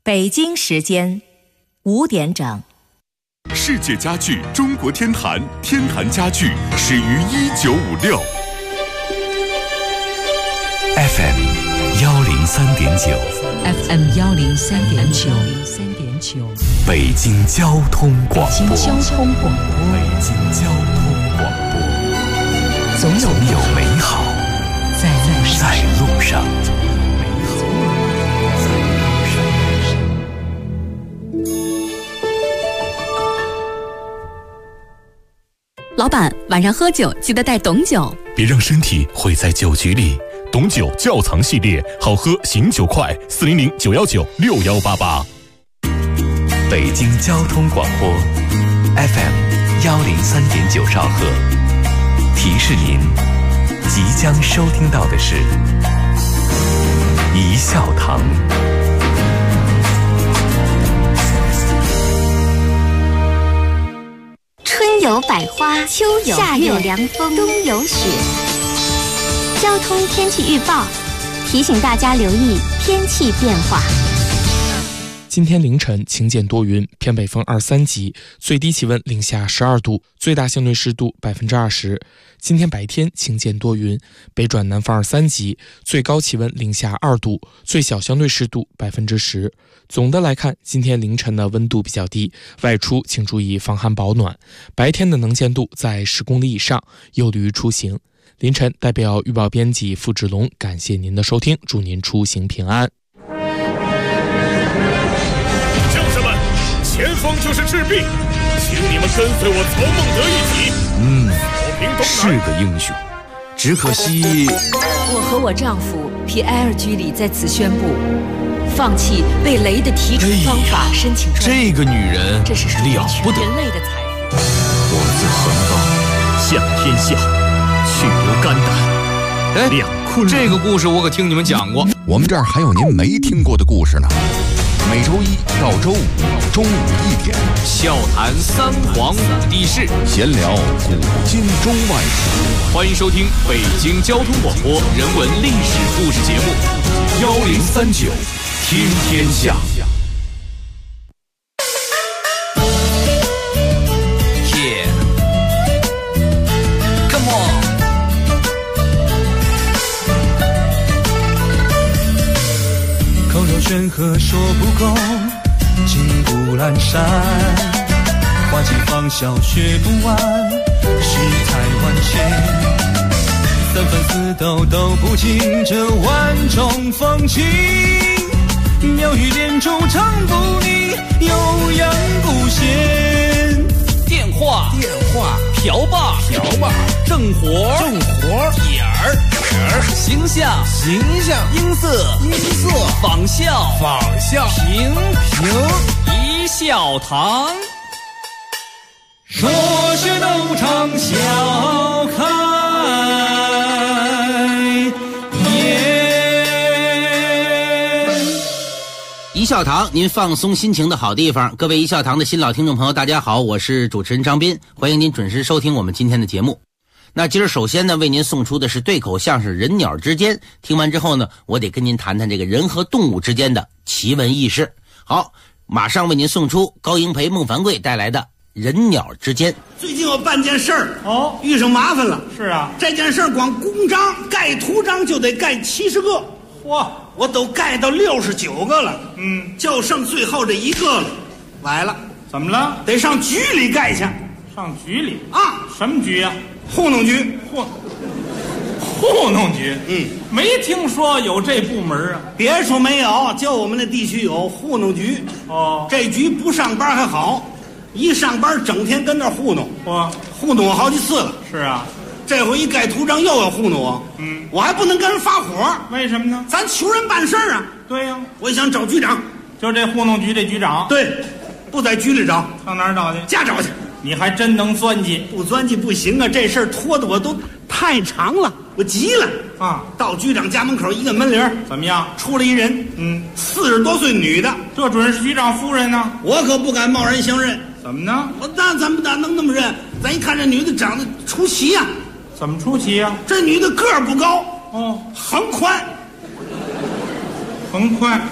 北京时间5点整。 世界家具中国天坛，天坛家具始于1956。 FM 103.9 FM 103.9 北京交通广播。 北京交通广播。 北京交通广播。总有美好在路上。 老板，晚上喝酒记得带董酒， 别让身体毁在酒局里。董酒窖藏系列，好喝醒酒快，400-919-6188。 北京交通广播 FM 103.9兆赫，提示您即将收听到的是一笑堂。 春有百花，秋有夏有凉风，冬有雪。交通天气预报提醒大家留意天气变化。 今天凌晨晴间多云，偏北风2-3级，最低气温零下12度，最大相对湿度20%。今天白天晴间多云，北转南风2-3级，最高气温零下2度，最小相对湿度10%。总的来看，今天凌晨的温度比较低，外出请注意防寒保暖，白天的能见度在10公里以上，有利于出行。凌晨代表预报编辑付志龙感谢您的收听，祝您出行平安。 将士们，前方就是赤壁，请你们跟随我曹孟德一起。 是个英雄，只可惜我和我丈夫皮埃尔居里在此宣布，放弃为雷的提出方法申请专利。 这个女人这是属于了不得， 全人类的财富。 我自横刀向天下，去留肝胆。两昆仑。 这个故事我可听你们讲过。 我们这儿还有您没听过的故事呢。每周一到周五中午1点， 笑谈3皇5帝室， 闲聊古今中外史。 欢迎收听北京交通广播人文历史故事节目1039听天下。 山河说不够，金谷阑珊，花季芳笑学不完，世态万千，三番四斗都不尽这万种风情，妙语连珠唱不腻，悠扬不闲。 电话瓢把正活点儿形象音色仿效平一笑堂， 说学逗唱笑开颜。 一笑堂，您放松心情的好地方。各位一笑堂的新老听众朋友，大家好，我是主持人张斌，欢迎您准时收听我们今天的节目。那今儿首先呢，为您送出的是对口相声《人鸟之间》。听完之后呢，我得跟您谈谈这个人和动物之间的奇闻异事。好，马上为您送出高英培、孟凡贵带来的《人鸟之间》。 最近我办件事儿遇上麻烦了。 是啊， 这件事儿光公章盖图章就得盖70个，我都盖到69个了，就剩最后这1个了，崴了。 怎么了？ 得上局里盖去。 上局里啊？ 什么局啊？ 糊弄局。 糊弄局？没听说有这部门啊。 别说没有，就我们那地区有糊弄局。这局不上班还好，一上班整天跟那儿糊弄。糊弄我好几次了。 是啊， 这回一盖图章又要糊弄我。我还不能跟人发火。 为什么呢？ 咱求人办事儿啊。 对呀， 我想找局长。 就这糊弄局这局长？ 对，不在局里找， 上哪儿找去？ 家找去。 你还真能钻进？ 不钻进不行啊！这事儿拖得我都太长了，我急了啊！到局长家门口一个门铃， 怎么样？ 出来一人，40多岁女的， 这准是局长夫人呢。 我可不敢贸然相认。 怎么呢？ 咱们哪能那么认？咱一看这女的长得出奇呀。 怎么出奇呀？ 这女的个儿不高，横宽，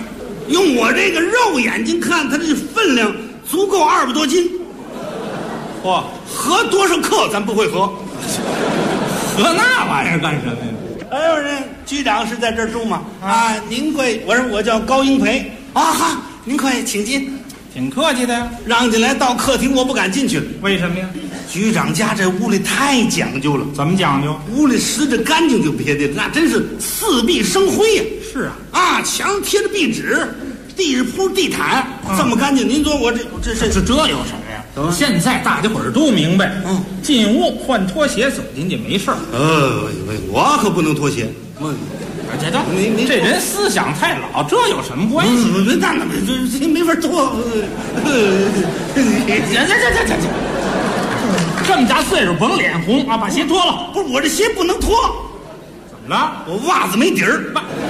用我这个肉眼睛看，它这分量足够200多斤。 嚯， 合多少克咱不会合， 合那玩意儿干什么呀？ 哎呦，人局长是在这儿住吗？啊，您贵，我说我叫高英培。啊哈，您快请进。 挺客气的呀。 让进来到客厅，我不敢进去了。 为什么呀？ 局长家这屋里太讲究了。 怎么讲究？ 屋里拾着干净就别的，那真是四壁生辉呀。 是啊， 啊，墙贴着壁纸，地上铺地毯，这么干净。您说我这有什么呀？现在大家伙儿都明白，进屋换拖鞋走进去没事儿。 我可不能脱鞋。 这人思想太老，这有什么关系？ 那这没法脱。 这么大岁数甭脸红啊！把鞋脱了。 不是我这鞋不能脱。 怎么了？ 我袜子没底儿。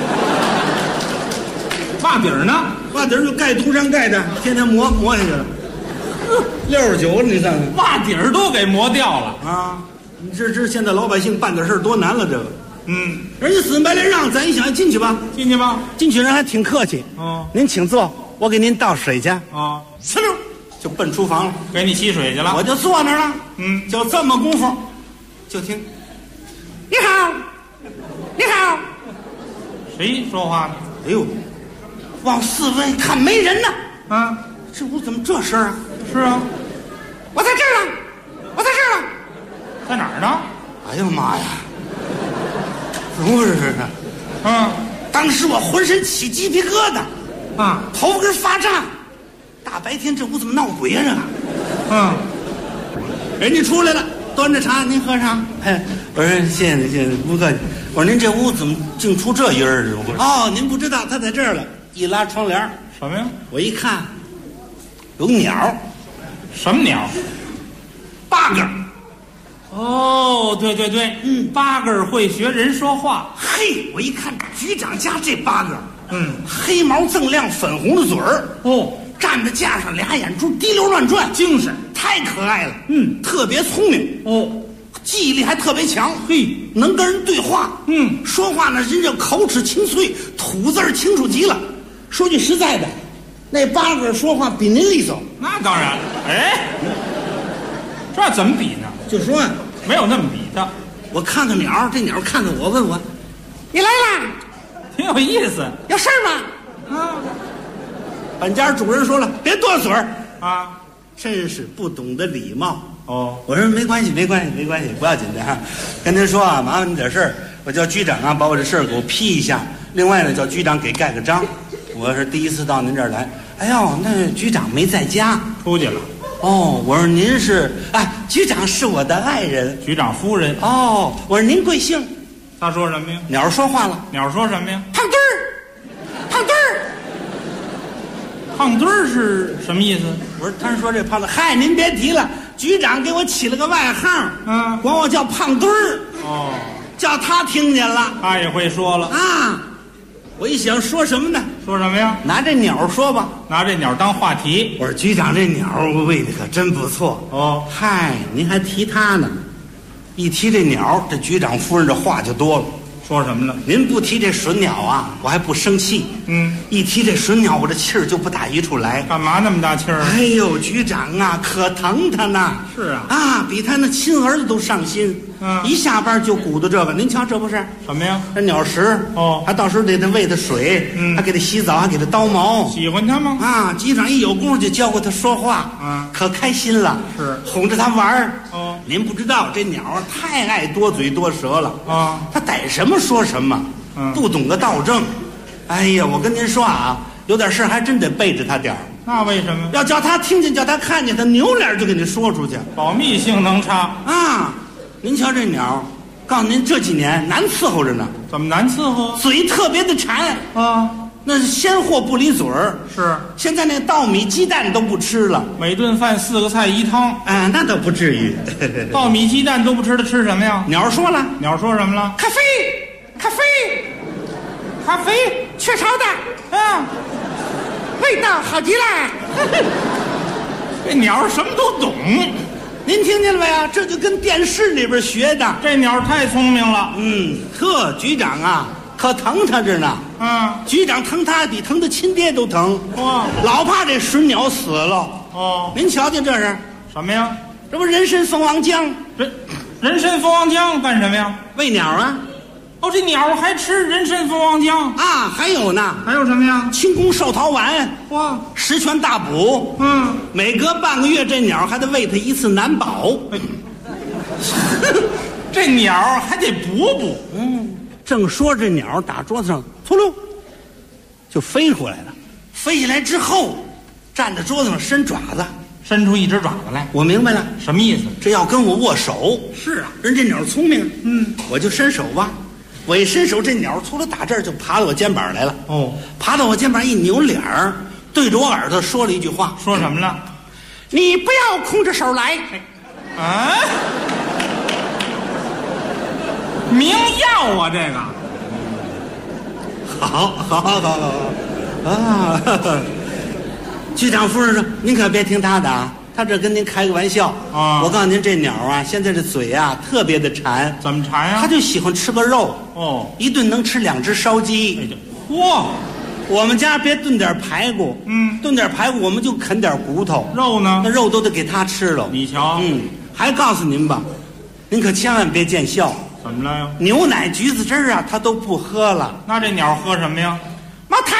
袜底儿呢？ 袜底儿就盖涂上盖的，天天磨下去了。69了，你看看， 袜底儿都给磨掉了啊！你这现在老百姓办点事多难了，这个。人家死乞白赖让，咱一想进去吧，进去人还挺客气。您请坐，我给您倒水去。 啊， 呲溜就奔厨房了， 给你沏水去了。 我就坐那儿了。就这么功夫，就听，你好，你好。 谁说话呢？ 哎呦，往四围看没人呢。 啊， 这屋怎么这声啊？ 是啊， 我在这儿了，我在这儿了， 在哪儿呢？ 哎呦妈呀！怎么回事啊？当时我浑身起鸡皮疙瘩，头发根发炸。大白天这屋怎么闹鬼呀？人家出来了，端着茶，您喝茶。我说谢谢您，不客气。我说您这屋怎么净出这音儿？哦，您不知道，他在这儿了。一拉窗帘， 什么呀？ 我一看，有鸟。 什么鸟 ？8个。 哦，对，8个会学人说话。 嘿，我一看局长家这8个，黑毛锃亮，粉红的嘴儿，站在架上，俩眼珠滴溜乱转， 精神， 太可爱了。特别聪明，记忆力还特别强。 嘿， 能跟人对话。说话呢，人家口齿清脆，吐字清楚极了。说句实在的，那8个说话比您利索。 那当然了。哎，这怎么比呢？ 就说呀， 没有那么比的。 我看看鸟，这鸟看看我，问我：“你来啦？” 挺有意思。 有事吗？本家主人说了，别多嘴儿啊， 真是不懂得礼貌。我说没关系，不要紧的哈。跟您说啊，麻烦您点事儿，我叫局长啊，把我这事儿给我批一下。另外呢，叫局长给盖个章。我是第一次到您这儿来。哎呦，那局长没在家， 出去了。 我说您是局长是我的爱人， 局长夫人。 我说您贵姓？ 他说什么呀？ 鸟说话了。 鸟说什么呀？ 胖墩儿，胖墩儿， 胖墩儿是什么意思？ 我说他说这胖子，嗨，您别提了，局长给我起了个外号，管我叫胖墩儿。叫他听见了， 他也会说了啊。我一想说什么呢？ 说什么呀？ 拿这鸟说吧， 拿这鸟当话题。 我说局长这鸟喂的可真不错。嗨，您还提他呢？一提这鸟，这局长夫人这话就多了。 说什么呢？ 您不提这隼鸟啊，我还不生气。一提这隼鸟，我这气儿就不打一处来。 干嘛那么大气儿？ 哎呦，局长啊，可疼他呢。 是啊， 比他那亲儿子都上心。一下班就鼓捣这个，您瞧这不是什么呀？ 这鸟食还到时候得喂他水，还给他洗澡，还给他叨毛。 喜欢他吗？ 局长一有功夫就教过他说话，可开心了。 是哄着他玩儿。您不知道这鸟太爱多嘴多舌了他逮什么说什么，不懂得道正。哎呀，我跟您说啊，有点事还真得背着他点儿。 那为什么？ 要叫他听见，叫他看见，他扭脸就给你说出去， 保密性能差您瞧这鸟，告诉您这几年难伺候着呢。 怎么难伺候？ 嘴特别的馋那是鲜货不离嘴儿。 是， 现在那稻米鸡蛋都不吃了， 每顿饭4个菜1汤。 那倒不至于。 稻米鸡蛋都不吃，他吃什么呀？ 鸟说了， 鸟说什么了？ 咖啡，咖啡，咖啡，雀巢的味道好极了。 这鸟什么都懂。 您听见了没有？这就跟电视里边学的。 这鸟太聪明了。 局长啊，可可疼他着呢。局长疼他比疼他亲爹都疼。哇，老怕这水鸟死了。哦，您瞧瞧这是什么呀？ 这不人参蜂王浆？ 人参蜂王浆干什么呀？ 喂鸟啊。 哦，这鸟还吃人参蜂王浆啊？还有呢？ 还有什么呀？ 清宫寿桃丸。哇，十全大补。每隔半个月这鸟还得喂它一次难保。 这鸟还得补。 正说这鸟打桌子上，突噜就飞出来了。飞起来之后，站在桌子上伸爪子， 伸出一只爪子来。 我明白了， 什么意思？ 这要跟我握手。 是啊， 人这鸟聪明。我就伸手吧。我一伸手，这鸟除了打这儿就爬到我肩膀来了。哦，爬到我肩膀一扭脸儿，对着我耳朵说了一句话。 说什么了？ 你不要空着手来。 啊？明药啊，这个。 好啊！局长夫人说：“您可别听他的啊，他这跟您开个玩笑啊。我告诉您，这鸟啊，现在这嘴啊特别的馋。 怎么馋呀？ 他就喜欢吃个肉。哦，一顿能吃2只烧鸡。嚯！我们家别炖点排骨，炖点排骨我们就啃点骨头。 肉呢？ 那肉都得给他吃了。你瞧，还告诉您吧，您可千万别见笑。 怎么了呀？ 牛奶、橘子汁儿啊，他都不喝了。 那这鸟喝什么呀？ 茅台。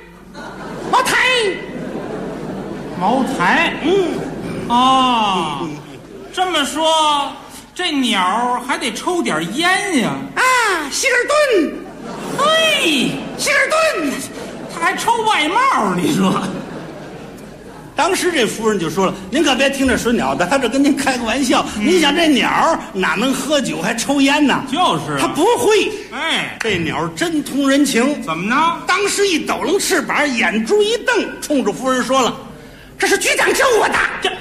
这么说，这鸟还得抽点烟呀？ 啊，希尔顿。 嘿， 希尔顿， 他还抽外帽，你说？ 当时这夫人就说了：“您可别听这水鸟的，他这跟您开个玩笑。你想这鸟哪能喝酒还抽烟呢？ 就是他不会。 哎， 这鸟真通人情。 怎么呢？ 当时一抖楞翅膀，眼珠一瞪，冲着夫人说了：‘这是局长教我的。’这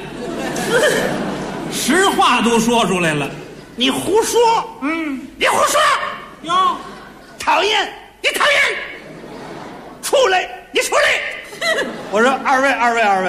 实话都说出来了。 你胡说。你胡说。 哟， 讨厌，你讨厌。出来，你出来。”我说二位，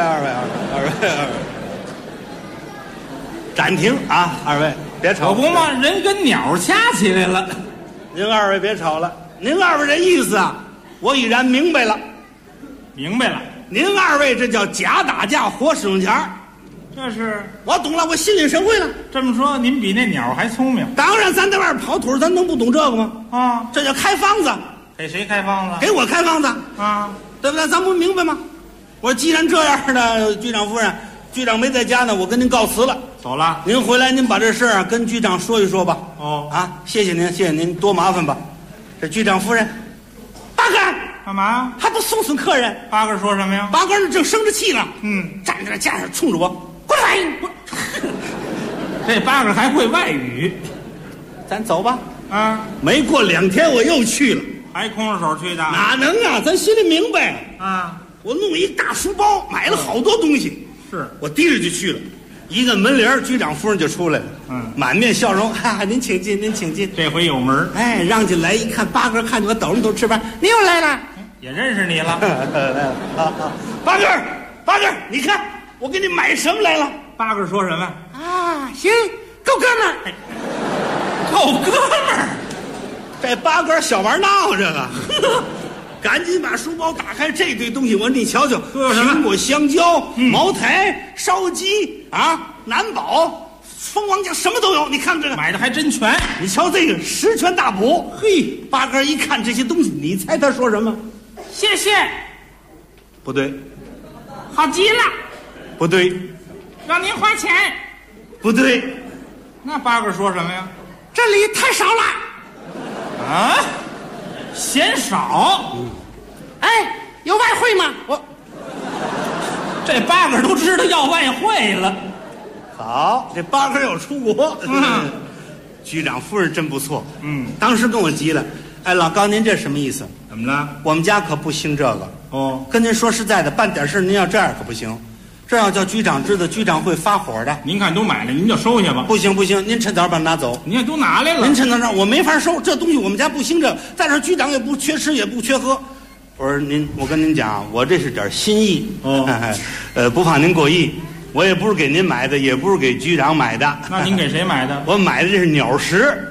暂停啊！二位别吵， 老公嘛，人跟鸟掐起来了。 您二位别吵了，您二位这意思啊，我已然明白了。 明白了， 您二位这叫假打架，活使用钱。 这是我懂了，我心领神会了。 这么说，您比那鸟还聪明。 当然，咱在外边跑腿，咱能不懂这个吗？啊，这叫开方子。 给谁开方子？ 给我开方子啊。对不对？咱不明白吗？我说既然这样呢，局长夫人，局长没在家呢，我跟您告辞了， 走了。 您回来，您把这事儿跟局长说一说吧。 哦， 啊，谢谢您，多麻烦吧。这局长夫人，八哥干嘛？ 还不送客人？ 八哥说什么呀？ 八哥正生着气呢，站在那架上冲着我，过来！ 这八哥还会外语， 咱走吧。 啊， 没过2天我又去了。 还空着手去的？ 哪能啊！咱心里明白啊！ 我弄一大书包，买了好多东西。 是我提着就去了，一个门铃，局长夫人就出来了，满面笑容，您请进，您请进。 这回有门。 哎，让进来一看，八哥看见我抖着头吃饭，你又来了， 也认识你了。 来了，八哥，你看我给你买什么来了？ 八哥说什么？ 啊，行，够哥们儿， 够哥们儿。 这八哥小玩闹这个，赶紧把书包打开，这堆东西我你瞧瞧，苹果、香蕉、茅台、烧鸡啊，南宝、蜂王浆，什么都有。你看这个买的还真全。 你瞧这个十全大补。嘿，八哥一看这些东西，你猜他说什么？ 谢谢。 不对。 好极了。 不对。 让您花钱。 不对。 那八哥说什么呀？ 这里太少了。 啊，嫌少。 哎，有外汇吗？ 这八哥都知道要外汇了。 好，这八哥要出国。局长夫人真不错。当时跟我急了。哎，老高，您这什么意思？ 怎么了？ 我们家可不兴这个。哦，跟您说实在的，办点事您要这样可不行。这要叫局长知道，局长会发火的。 您看都买了，您就收下吧。 不行，您趁早把它拿走。 您看都拿来了。 您趁早让我没法收，这东西我们家不兴这个。再说局长也不缺吃，也不缺喝。我说我跟您讲，我这是点心意。哦，不怕您过意，我也不是给您买的，也不是给局长买的。 那您给谁买的？ 我买的这是鸟食。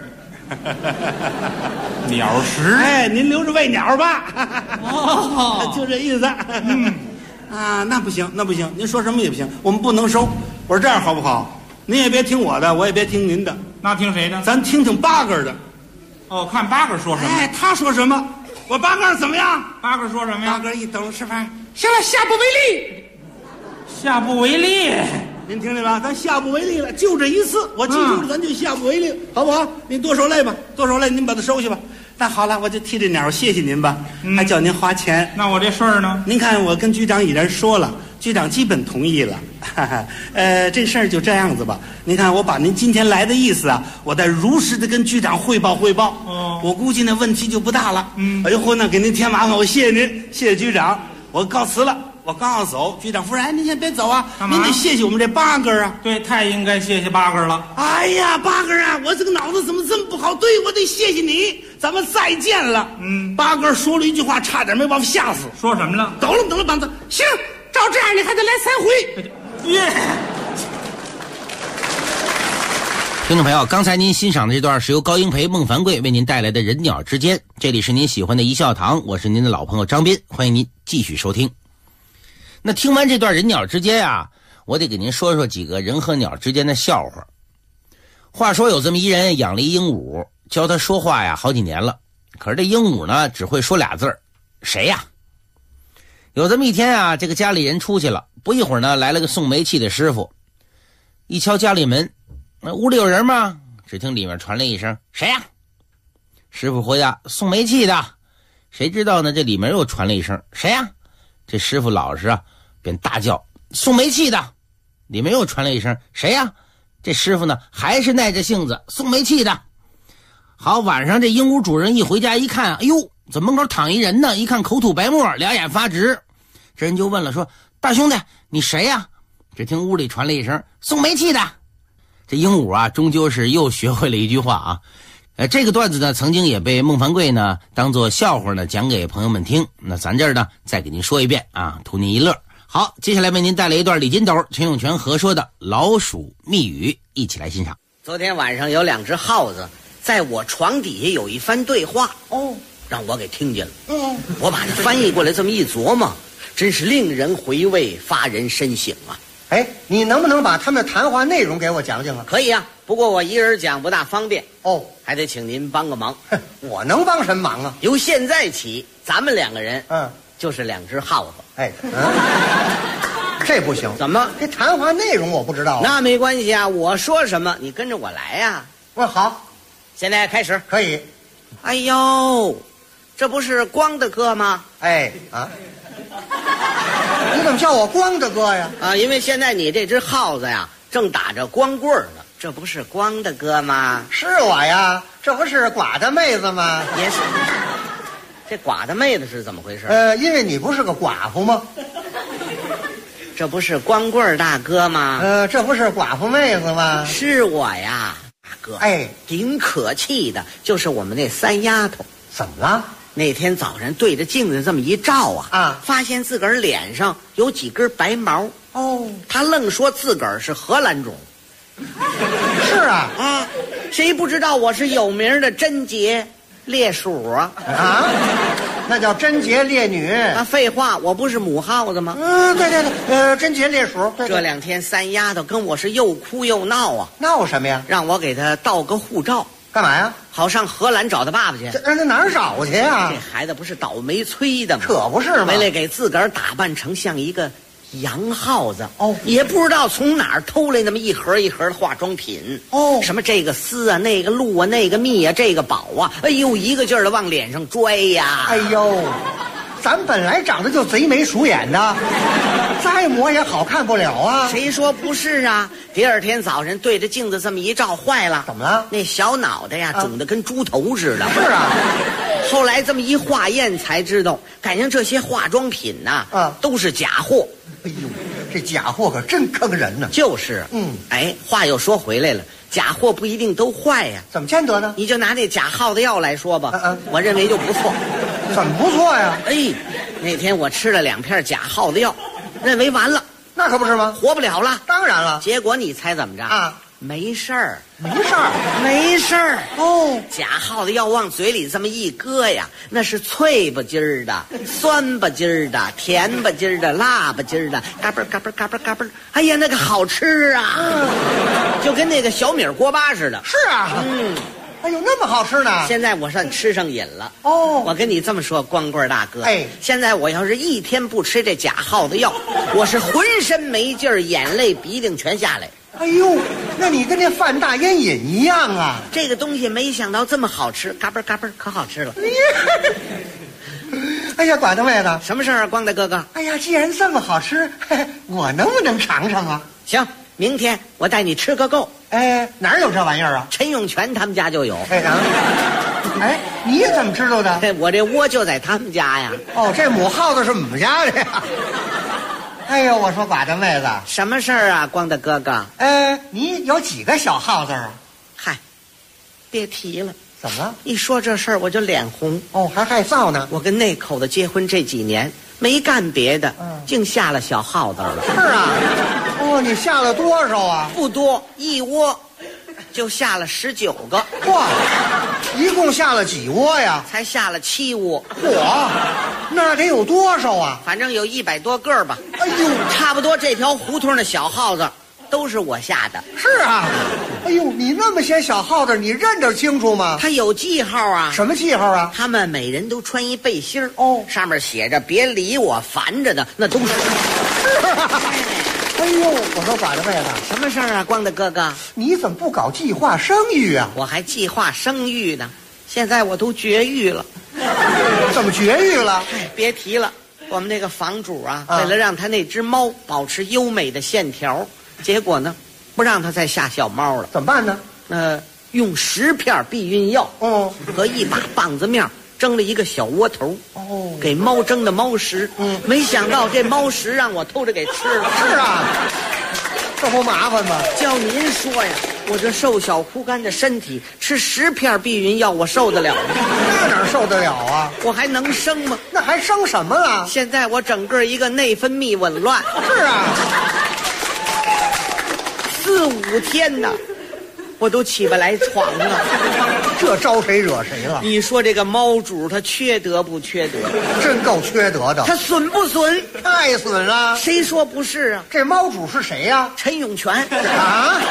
鸟食？ 哎，您留着喂鸟吧。 哦， 就这意思。啊，那不行，那不行，您说什么也不行，我们不能收。我说这样好不好？您也别听我的，我也别听您的， 那听谁的？ 咱听听八哥的。 哦，看八哥说什么？ 哎，他说什么？我八哥怎么样？ 八哥说什么呀？ 八哥一等吃饭，行了，下不为例。 下不为例。 您听见了？咱下不为例了，就这一次，我记住了，咱就下不为例，好不好？您多受累吧，多受累，您把它收下吧。那好了，我就替这鸟谢谢您吧，还叫您花钱。 那我这事儿呢？ 您看，我跟局长已然说了，局长基本同意了。哈哈，这事儿就这样子吧。您看，我把您今天来的意思啊，我再如实的跟局长汇报汇报。哦，我估计那问题就不大了。哎呦，呢，给您添麻烦，我谢谢您，谢谢局长，我告辞了。我刚要走，局长夫人，哎，您先别走啊，您得谢谢我们这八哥啊。 对，太应该谢谢八哥了。 哎呀，八哥啊，我这个脑子怎么这么不好？对，我得谢谢你，咱们再见了。八哥说了一句话，差点没把我吓死。 说什么了？ 抖了膀子，行，照这样你还得来3回。 耶！听众朋友，刚才您欣赏的这段是由高英培、孟凡贵为您带来的《人鸟之间》，这里是您喜欢的一笑堂，我是您的老朋友张斌，欢迎您继续收听。那听完这段人鸟之间啊，我得给您说说几个人和鸟之间的笑话。话说有这么一人养了一鹦鹉，教他说话呀好几年了，可是这鹦鹉呢只会说俩字儿，谁呀？有这么一天啊，这个家里人出去了，不一会儿呢来了个送煤气的师傅，一敲家里门，屋里有人吗？只听里面传来一声，谁呀？师傅回答，送煤气的。谁知道呢，这里面又传了一声，谁呀？这师傅老实啊，便大叫，送煤气的。里面又传来一声，谁呀？这师傅呢还是耐着性子，送煤气的。好，晚上这鹦鹉主人一回家一看，哎呦，怎么门口躺一人呢？一看口吐白沫，俩眼发直。这人就问了，说，大兄弟你谁呀？只听屋里传来一声，送煤气的。这鹦鹉啊终究是又学会了一句话啊。这个段子呢曾经也被孟凡贵呢当作笑话呢讲给朋友们听，那咱这儿呢再给您说一遍啊，图您一乐。好，接下来为您带来一段李金斗、陈永泉合说的老鼠密语，一起来欣赏。 昨天晚上有2只耗子在我床底下有一番对话，让我给听见了。我把它翻译过来这么一琢磨，真是令人回味，发人深省啊。 哎，你能不能把他们的谈话内容给我讲讲啊？ 可以啊，不过我一人讲不大方便还得请您帮个忙。 我能帮什么忙啊？ 由现在起，咱们2个人就是2只耗子。 哎，这不行。 怎么？ 这谈话内容我不知道。 那没关系啊，我说什么你跟着我来呀。 我好， 现在开始。 可以。 哎呦，这不是光的哥吗？ 哎啊。你怎么叫我光的哥呀？ 啊，因为现在你这只耗子呀正打着光棍呢，这不是光的哥吗？ 是我呀，这不是寡的妹子吗？ 也是。这寡的妹子是怎么回事？ 因为你不是个寡妇吗？ 这不是光棍大哥吗？ 这不是寡妇妹子吗？ 是我呀，大哥。 哎， 顶可气的就是我们那3丫头。 怎么了？ 那天早上对着镜子这么一照发现自个儿脸上有几根白毛。他愣说自个儿是荷兰种。 是啊， 谁不知道我是有名的贞洁烈鼠啊？ 那叫贞洁烈女。 废话，我不是母耗子吗？ 对，贞洁烈鼠。对， 这2天3丫头跟我是又哭又闹啊。 闹什么呀？ 让我给她盗个护照。 干嘛呀？ 好上荷兰找他爸爸去。 那哪儿找去呀？ 这孩子不是倒霉催的吗？ 可不是吗？ 为了给自个儿打扮成像一个洋耗子也不知道从哪儿偷来那么一盒一盒的化妆品什么这个丝啊，那个露啊，那个蜜啊，这个宝啊，哎呦，一个劲儿的往脸上拽呀。 哎呦，咱本来长得就贼眉鼠眼的，再抹也好看不了啊。 谁说不是啊？第2天早晨对着镜子这么一照，坏了。 怎么了？ 那小脑袋呀肿得跟猪头似的。 是啊。 后来这么一化验才知道，感情这些化妆品呐都是假货。 哎呦，这假货可真坑人呢。 就是。哎，话又说回来了，假货不一定都坏呀。 怎么见得呢？ 你就拿那假耗子药来说吧，我认为就不错。 怎么不错呀？ 哎，那天我吃了2片假耗子药，认为完了。 那可不是吗？ 活不了了。 当然了。 结果你猜怎么着？ 没事儿， 没事儿， 没事儿。 哦， 假耗子要往嘴里这么一搁呀，那是脆吧唧儿的、酸吧唧儿的、甜吧唧儿的、辣吧唧儿的，嘎嘣嘎嘣嘎嘣嘎嘣。哎呀，那个好吃啊，就跟那个小米锅巴似的。 是啊，哎呦，那么好吃呢！ 现在我算吃上瘾了。 哦， 我跟你这么说，光棍大哥， 哎， 现在我要是一天不吃这假耗子药，我是浑身没劲儿，眼泪鼻涕全下来。 哎呦，那你跟那范大烟瘾一样啊！ 这个东西没想到这么好吃，嘎嘣嘎嘣，可好吃了。 哎呀，管大妹子， 什么事儿啊，光大哥哥？ 哎呀，既然这么好吃，我能不能尝尝啊？ 行，明天我带你吃个够。 哎，哪儿有这玩意儿啊？ 陈永全他们家就有。 哎，你怎么知道的？ 我这窝就在他们家呀。 哦，这母耗子是我们家的呀。哎呦，我说寡大妹子， 什么事儿啊，光大哥哥？ 你有几个小耗子啊？ 嗨，别提了。 怎么了？ 一说这事儿我就脸红。 哦，还害臊呢。 我跟那口子结婚这几年没干别的，净下了小耗子了。 是啊。哦，你下了多少啊？ 不多，一窝就下了19个。 哇，一共下了几窝呀？ 才下了7窝。 嚯，那得有多少啊？ 反正有100多个吧。 哎呦， 差不多这条胡同的小耗子都是我下的。 是啊。哎呦，你那么些小耗子，你认得清楚吗？ 他有记号啊。 什么记号啊？ 他们每人都穿一背心儿，哦，上面写着别理我，烦着的那都是。 哎呦，我说寡大妹子， 什么事儿啊，光大哥哥？ 你怎么不搞计划生育啊？ 我还计划生育呢，现在我都绝育了。 怎么绝育了？ 哎，别提了，我们那个房主啊，为了让他那只猫保持优美的线条，结果呢，不让他再下小猫了。 怎么办呢？ 用10片避孕药，和一把棒子面蒸了一个小窝头，给猫蒸的猫食。没想到这猫食让我偷着给吃了。 是啊，这不麻烦吗？ 叫您说呀，我这瘦小枯干的身体吃10片避孕药，我受得了吗？ 那哪受得了啊？ 我还能生吗？ 那还生什么了？ 现在我整个一个内分泌紊乱。 是啊 ，4、5天呢，我都起不来床了。 这招谁惹谁了？ 你说这个猫主他缺德不缺德？ 真够缺德的。 他损不损？ 太损了。 谁说不是啊？ 这猫主是谁呀？ 陈永全。 啊！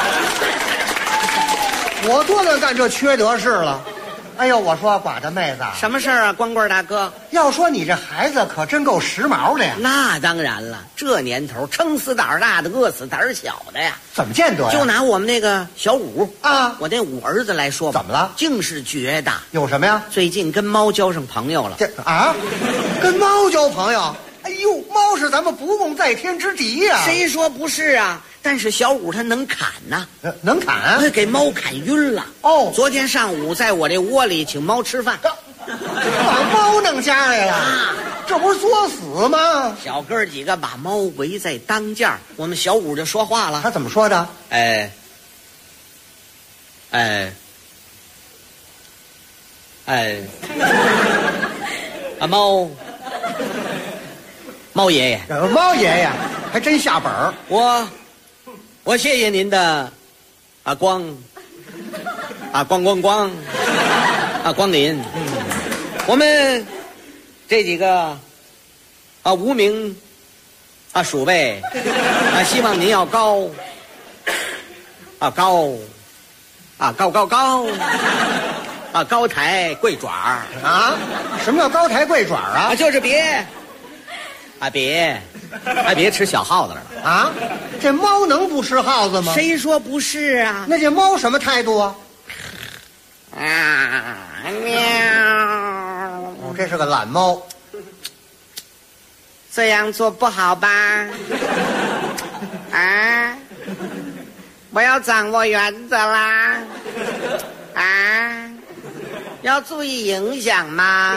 我多能干这缺德事了。哎呦，我说寡大妹子， 什么事儿啊，光棍大哥？ 要说你这孩子可真够时髦的呀。 那当然了，这年头撑死胆大的，饿死胆小的呀。 怎么见得呀？ 就拿我们那个小五啊， 我那5儿子来说吧， 怎么了？ 竟是绝的。 有什么呀？ 最近跟猫交上朋友了。 跟猫交朋友？哎呦，猫是咱们不共戴天之敌呀。 谁说不是啊？但是小五他能砍呐， 能砍， 给猫砍晕了。 哦， 昨天上午在我这窝里请猫吃饭， 把猫弄家来了，这不是作死吗？ 小哥几个把猫围在当间，我们小五就说话了。 他怎么说的？ 猫爷爷， 猫爷爷还真下本儿。 我谢谢您的光临。我们这几个无名鼠辈希望您要高抬贵爪啊！什么叫高抬贵爪啊？ 就是别吃小耗子了啊！这猫能不吃耗子吗？ 谁说不是啊？ 那这猫什么态度啊？ 喵！ 哦，这是个懒猫。 这样做不好吧？我要掌握原则啦！要注意影响吗？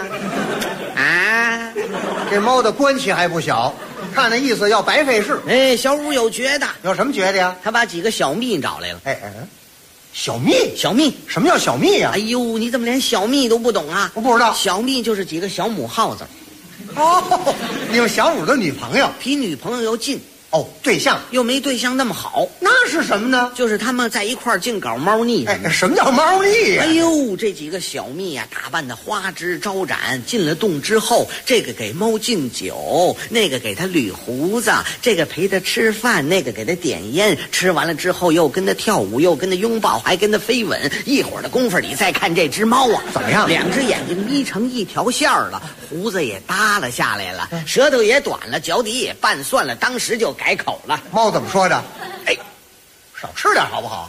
这猫的关系还不小，看那意思要白费事。 小五有绝的。 有什么绝的呀？ 他把几个小蜜找来了。 小蜜？ 小蜜？ 什么叫小蜜呀？ 哎呦，你怎么连小蜜都不懂啊？ 我不知道。 小蜜就是几个小母耗子。 你们小五的女朋友比女朋友要近， 哦，对象又没对象那么好。 那是什么呢？ 就是他们在一块儿净搞猫腻。 什么叫猫腻呀？ 哎呦，这几个小蜜啊，打扮的花枝招展，进了洞之后，这个给猫敬酒，那个给它捋胡子，这个陪它吃饭，那个给它点烟，吃完了之后又跟它跳舞，又跟它拥抱，还跟它飞吻。一会儿的功夫，你再看这只猫啊， 怎么样？ 两只眼睛眯成一条线了，胡子也耷拉下来了，舌头也短了，脚底也拌蒜了，当时就改口了。 猫怎么说的？哎，少吃点好不好？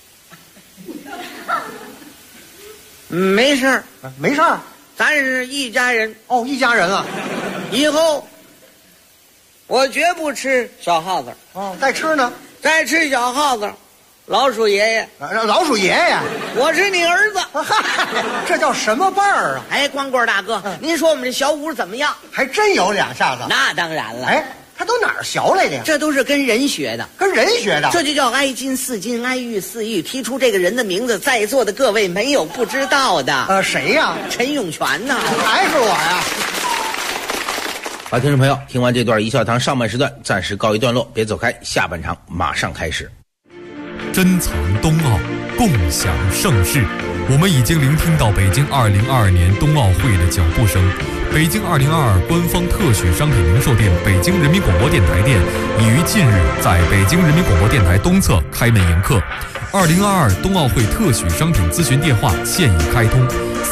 没事儿， 没事儿， 咱是一家人。 哦，一家人啊。 以后我绝不吃小耗子。 哦，再吃呢？ 再吃小耗子，老鼠爷爷。 老鼠爷爷， 我是你儿子。 这叫什么辈儿啊？ 哎，光棍大哥，您说我们这小五怎么样？ 还真有两下子。 那当然了。 哎，他都哪儿学来的呀？ 这都是跟人学的。 跟人学的？ 这就叫哀金似金，哀玉似玉。提出这个人的名字，在座的各位没有不知道的。 谁呀？ 陈永泉呐。 还是我呀。 好，听众朋友，听完这段一笑堂上半时段暂时告一段落，别走开，下半场马上开始。 珍藏冬奥，共享盛世。我们已经聆听到北京2022年冬奥会的脚步声。北京2022官方特许商品零售店北京人民广播电台店已于近日在北京人民广播电台东侧开门迎客。2022冬奥会特许商品咨询电话现已开通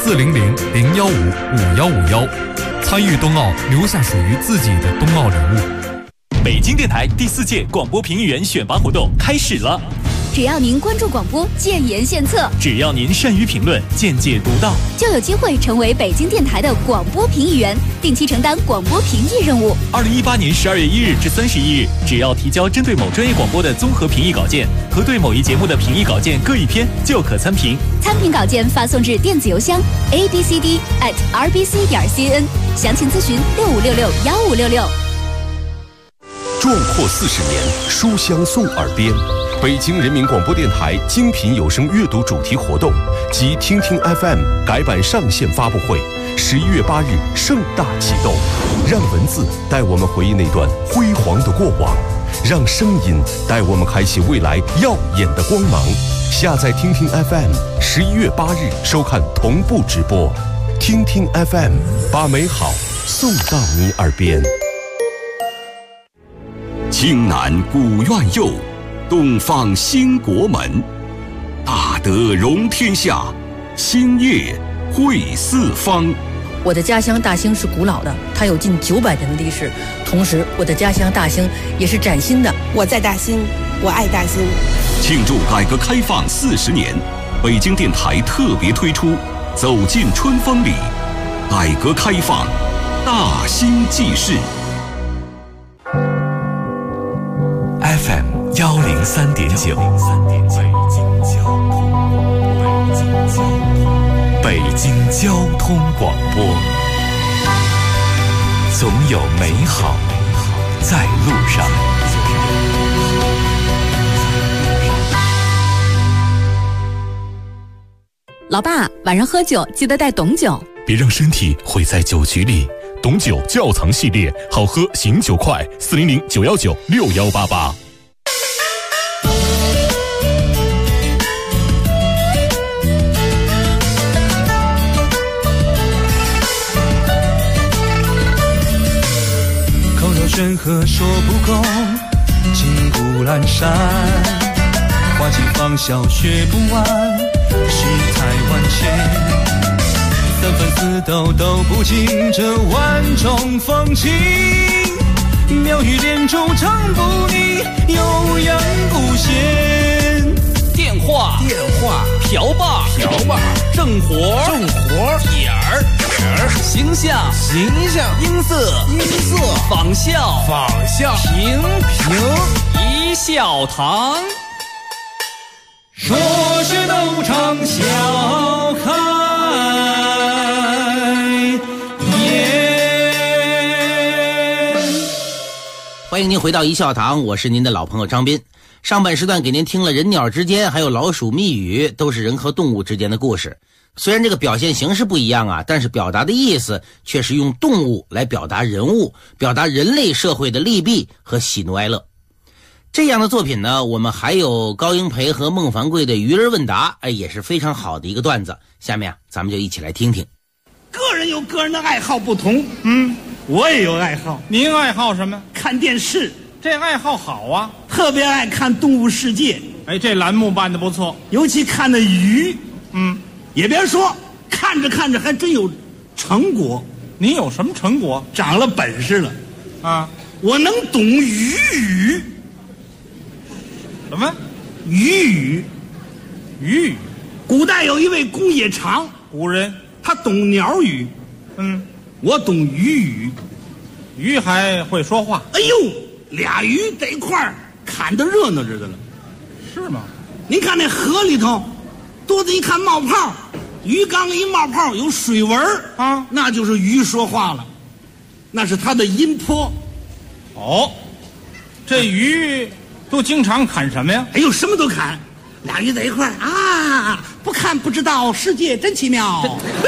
，400-015-5151。参与冬奥，留下属于自己的冬奥人物。 北京电台第4届广播评议员选拔活动开始了。 只要您关注广播，建言献策； 只要您善于评论，见解独到， 就有机会成为北京电台的广播评议员，定期承担广播评议任务。 2018年12月1日至31日，只要提交针对某专业广播的综合评议稿件和对某一节目的评议稿件各一篇，就可参评。 参评稿件发送至电子邮箱 abcd@rbc.cn， 详情咨询65661566。 壮阔40年，书香送耳边。北京人民广播电台精品有声阅读主题活动及听听 FM 改版上线发布会，11月8日盛大启动。让文字带我们回忆那段辉煌的过往，让声音带我们开启未来耀眼的光芒。下载听听 FM，11月8日收看同步直播。听听 FM， 把美好送到你耳边。 青南古院右，东方兴国门，大德容天下，兴业惠四方。 我的家乡大兴是古老的，它有近900年的历史。同时，我的家乡大兴也是崭新的。 我在大兴，我爱大兴。 庆祝改革开放40年，北京电台特别推出《走进春风里》，改革开放，大兴记事。 FM 103.9，北京交通广播，总有美好在路上。 老爸，晚上喝酒记得带董酒， 别让身体毁在酒局里。董酒窖藏系列，好喝醒酒快，400-919-6188。 口若悬河说不够，金谷阑珊，花季芳笑学不完，世态万千。3分4斗斗不尽这万种风情，妙语连珠唱不腻，悠扬不闲。 电话瓢把正活点儿形象音色仿效评一笑堂， 说学逗唱笑开欢迎您回到一笑堂，我是您的老朋友张斌。上半时段给您听了人鸟之间还有老鼠密语，都是人和动物之间的故事。虽然这个表现形式不一样啊，但是表达的意思却是用动物来表达人物，表达人类社会的利弊和喜怒哀乐。 这样的作品呢，我们还有高英培和孟凡贵的愚人问答，也是非常好的一个段子。下面咱们就一起来听听。 个人有个人的爱好不同，我也有爱好。 您爱好什么？ 看电视。 这爱好好啊， 特别爱看《动物世界》。 这栏目办得不错， 尤其看那鱼。也别说，看着看着还真有成果。 您有什么成果？ 长了本事了啊！ 我能懂鱼语。 什么？ 鱼语。 鱼语。 古代有一位公冶长， 古人， 他懂鸟语。我懂鱼语。 鱼还会说话。 哎呦，俩鱼在一块儿砍得热闹着的了。 是吗？ 您看那河里头，多子一看冒泡，鱼缸一冒泡有水纹啊，那就是鱼说话了，那是它的音波。 这鱼都经常砍什么呀？ 哎呦，什么都砍。俩鱼在一块儿啊，不看不知道，世界真奇妙。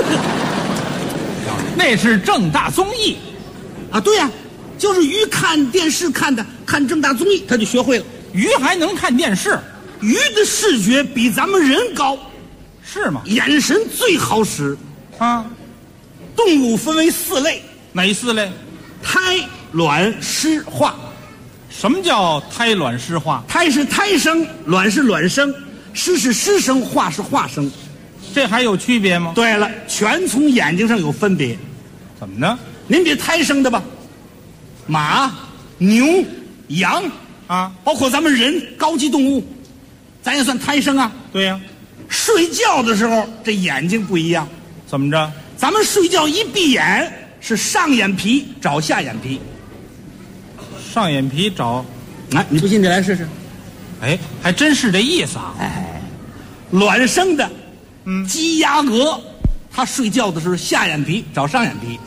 那是正大综艺啊，对呀，就是鱼看电视看正大综艺，他就学会了。 鱼还能看电视？ 鱼的视觉比咱们人高， 是吗？ 眼神最好使啊。动物分为4类， 哪4类？ 胎、卵、湿、化。 什么叫胎卵湿化？ 胎是胎生，卵是卵生，湿是湿生，化是化生。 这还有区别吗？ 对了，全从眼睛上有分别。 怎么呢？ 您别胎生的吧，马、牛、羊啊，包括咱们人高级动物，咱也算胎生啊。 对呀。 睡觉的时候这眼睛不一样。 怎么着？ 咱们睡觉一闭眼是上眼皮找下眼皮。 上眼皮找， 你不信你来试试。 还真是这意思啊。 卵生的，鸡鸭鹅，它睡觉的时候下眼皮找上眼皮。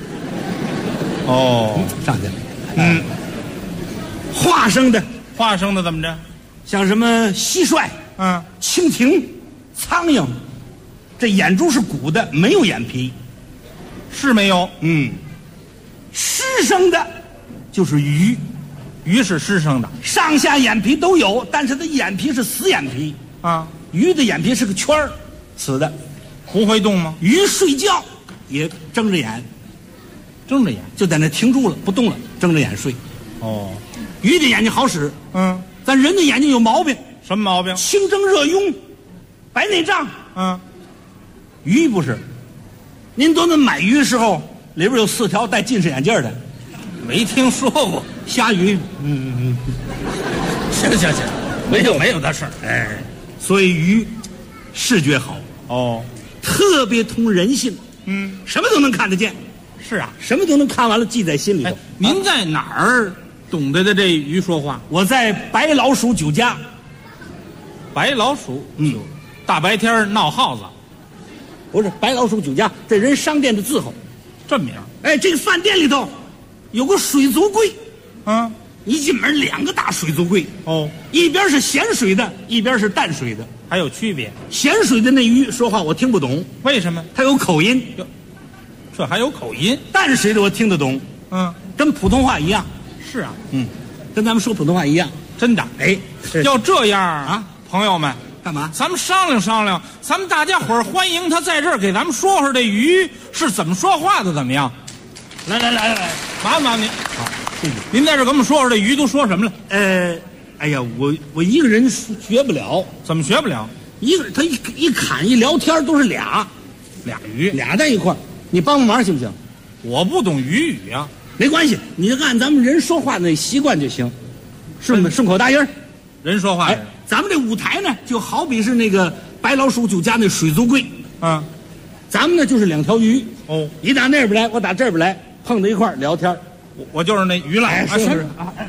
上去了。化生的怎么着？ 像什么蟋蟀、蜻蜓、苍蝇，这眼珠是鼓的，没有眼皮。 是没有。 湿生的就是鱼。 鱼是湿生的， 上下眼皮都有，但是它眼皮是死眼皮啊。鱼的眼皮是个圈儿，死的， 不会动吗？ 鱼睡觉也睁着眼，就在那停住了，不动了，睁着眼睡。鱼的眼睛好使，咱人的眼睛有毛病。 什么毛病？ 清蒸热痈，白内障。鱼不是，您都能买鱼的时候，里边有4条戴近视眼镜的。 没听说过。 虾鱼。 行，没有的事儿。 所以鱼视觉好，特别通人性。什么都能看得见。 是啊， 什么都能看完了记在心里头。 您在哪儿懂得的这鱼说话？ 我在白老鼠酒家。 白老鼠，大白天闹耗子。 不是白老鼠酒家，这人商店的字号， 这名。 这个饭店里头有个水族柜，一进门2个大水族柜，一边是咸水的，一边是淡水的， 还有区别。 咸水的那鱼说话我听不懂， 为什么？ 它有口音。 这还有口音？ 淡水的我听得懂，跟普通话一样。 是啊， 跟咱们说普通话一样。 真的。要这样啊，朋友们， 干嘛？ 咱们商量商量，咱们大家伙儿欢迎他在这儿给咱们说说这鱼是怎么说话的，怎么样？来，麻烦您。 好，谢谢。 您在这给我们说说这鱼都说什么了？ 哎呀，我一个人学不了。 怎么学不了？ 一个人他一侃一聊天都是俩鱼在一块儿，你帮忙行不行？ 我不懂鱼语啊。 没关系，你就按咱们人说话那习惯就行，顺口答音。 人说话。 咱们这舞台呢，就好比是那个白老鼠酒家那水族柜，咱们呢就是2条鱼。你打那边来，我打这边来，碰到一块儿聊天。 我就是那鱼了。 是。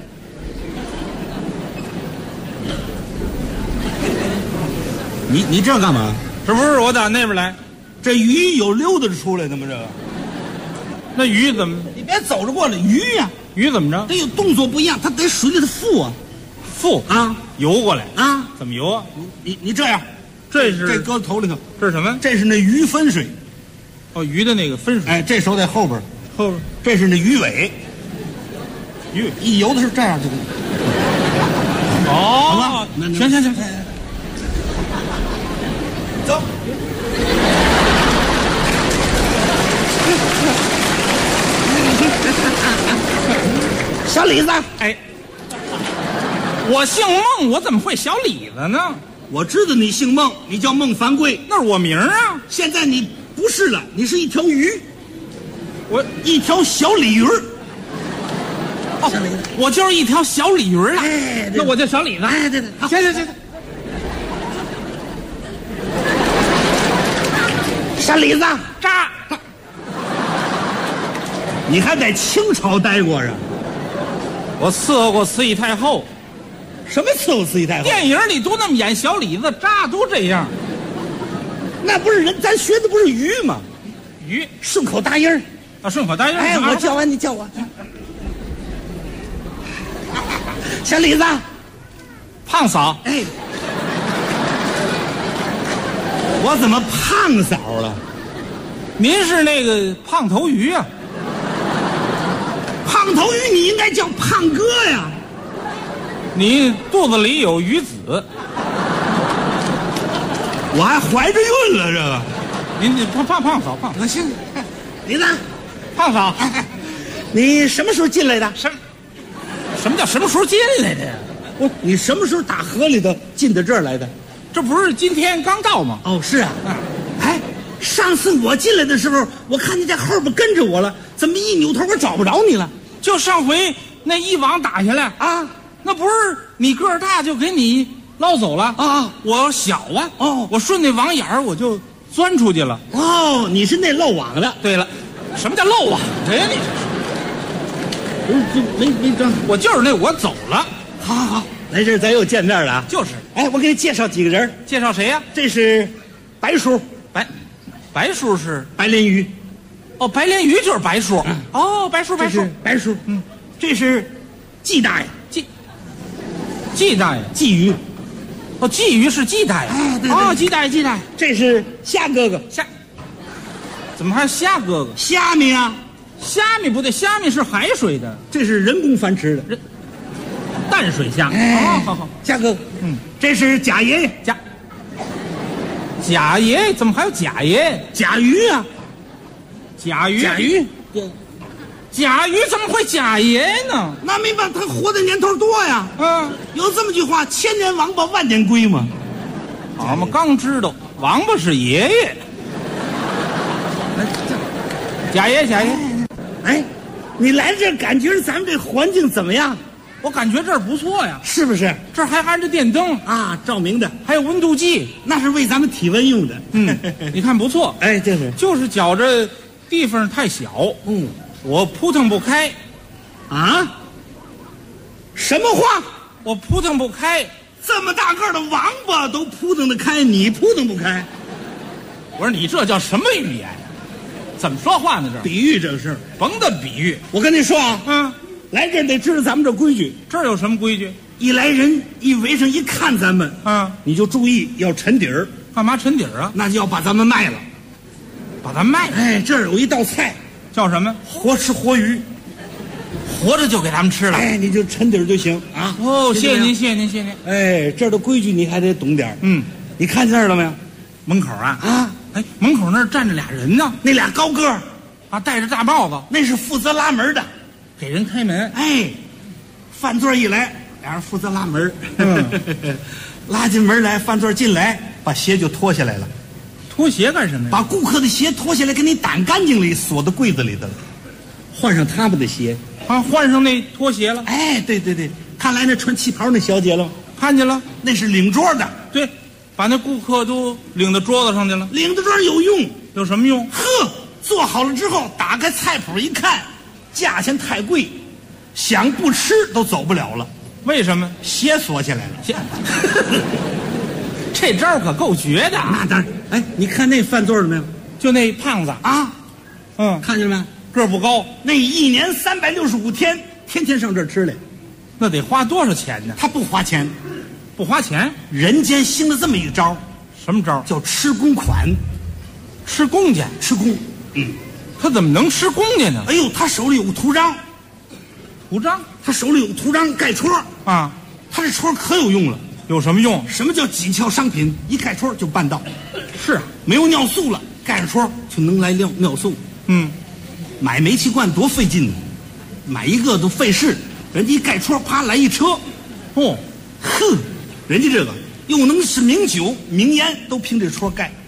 你这干嘛？ 这不是我打那边来， 这鱼有溜达着出来的吗？这个。 那鱼怎么？ 你别走着过来，鱼呀， 鱼怎么着？ 它有动作不一样，它在水里头浮啊， 游过来啊？ 怎么游啊？ 你这样， 这搁头里头， 这是什么？ 这是那鱼分水。 鱼的那个分水。 这手在后边，这是那鱼尾。 鱼一游的是这样就。 哦， 好吧， 行， 走。小李子， 哎，我姓孟，我怎么会小李子呢？ 我知道你姓孟，你叫孟凡贵， 那是我名啊。 现在你不是了，你是一条鱼， 我一条小鲤鱼。 哦，我就是一条小鲤鱼了。 哎， 那我叫小李子。 哎，对，好， 行。 小李子， 扎。 你还在清朝待过啊？ 我伺候过慈禧太后。 什么伺候慈禧太后？ 电影里都那么演小李子，扎都这样。 那不是人，咱学的不是鱼吗？ 鱼顺口答音儿啊，顺口答音儿。 哎，我叫完你叫我。小李子， 胖嫂。 哎，我怎么胖嫂了？ 您是那个胖头鱼啊？ 胖头鱼，你应该叫胖哥呀。 你肚子里有鱼子， 我还怀着孕了，这个。 您胖嫂， 行，李子， 胖嫂， 你什么时候进来的？ 什么叫什么时候进来的呀？ 你什么时候打河里头进到这儿来的？ 这不是今天刚到吗？ 哦，是啊。哎，上次我进来的时候，我看你在后边跟着我了，怎么一扭头我找不着你了？ 就上回那一网打下来啊， 那不是你个儿大就给你捞走了啊？ 我小啊， 哦， 我顺那网眼儿我就钻出去了。 哦，你是那漏网的。 对了，什么叫漏网的呀？你没装，我就是那我走了。 好，来这儿咱又见面了啊。 就是， 哎，我给你介绍几个人。 介绍谁呀？ 这是白叔， 白叔是白鲢鱼。 哦，白鲢鱼就是白叔。哦，白叔， 白叔。这是季大爷， 季大爷， 鲫鱼。 哦，鲫鱼是季大爷。 哎，对。 哦，季大爷。 这是虾哥哥， 怎么还是虾哥哥？ 虾米啊？ 虾米不对，虾米是海水的， 这是人工繁殖的淡水虾。 哎， 好， 虾哥哥。这是贾爷爷， 贾爷爷怎么还有贾爷爷？ 甲鱼啊， 甲鱼， 对， 甲鱼怎么会贾爷爷呢？ 那没办法，他活的年头多呀。有这么句话：千年王八万年龟嘛。 我们刚知道，王八是爷爷。贾爷。 哎，你来这感觉咱们这环境怎么样？ 我感觉这儿不错呀， 是不是？ 这儿还安着电灯啊，照明的， 还有温度计， 那是为咱们体温用的。 你看不错。 哎， 就是觉着地方太小，我扑腾不开。 啊？什么话？ 我扑腾不开。 这么大个的王八都扑腾得开，你扑腾不开？ 我说你这叫什么语言呀？怎么说话呢？这比喻这事儿， 甭的比喻。 我跟你说啊，来这儿得知道咱们这规矩。 这儿有什么规矩？ 一来人一围上一看咱们，你就注意要沉底儿。 干嘛沉底儿啊？ 那就要把咱们卖了， 把咱卖了。 哎，这儿有一道菜叫什么？ 活吃活鱼， 活着就给咱们吃了。 哎，你就沉底儿就行啊。 哦，谢谢您。 哎，这儿的规矩你还得懂点。你看见那儿了没有？ 门口啊。哎，门口那儿站着俩人呢， 那俩高个儿啊，戴着大帽子， 那是负责拉门的， 给人开门。 哎，饭座一来，俩人负责拉门，拉进门来，饭座进来，把鞋就脱下来了。 脱鞋干什么呀？ 把顾客的鞋脱下来，给你掸干净了，锁到柜子里头了，换上他们的鞋啊，换上那拖鞋了。 哎，对，看来那穿旗袍那小姐了， 看见了， 那是领桌的。 对。把那顾客都领到桌子上去了， 领到桌上有用， 有什么用？ 呵，做好了之后，打开菜谱一看，价钱太贵，想不吃都走不了了。 为什么？ 鞋锁起来了。 这招可够绝的。 那当然。哎，你看那饭座了没有？ 就那胖子啊，看见了没？ 个儿不高， 那一年365天，天天上这儿吃来， 那得花多少钱呢？ 他不花钱。 不花钱， 人间兴了这么一招， 什么招？ 叫吃公款， 吃公家， 吃公。 他怎么能吃公家呢？ 哎呦，他手里有个图章， 图章， 他手里有图章盖戳啊， 他这戳可有用了。 有什么用？ 什么叫紧俏商品？一盖戳就办到。 是啊， 没有尿素了，盖上戳就能来尿素。买煤气罐多费劲呢，买一个都费事，人家一盖戳，啪来一车。人家这个又能是名酒名烟，都凭这戳盖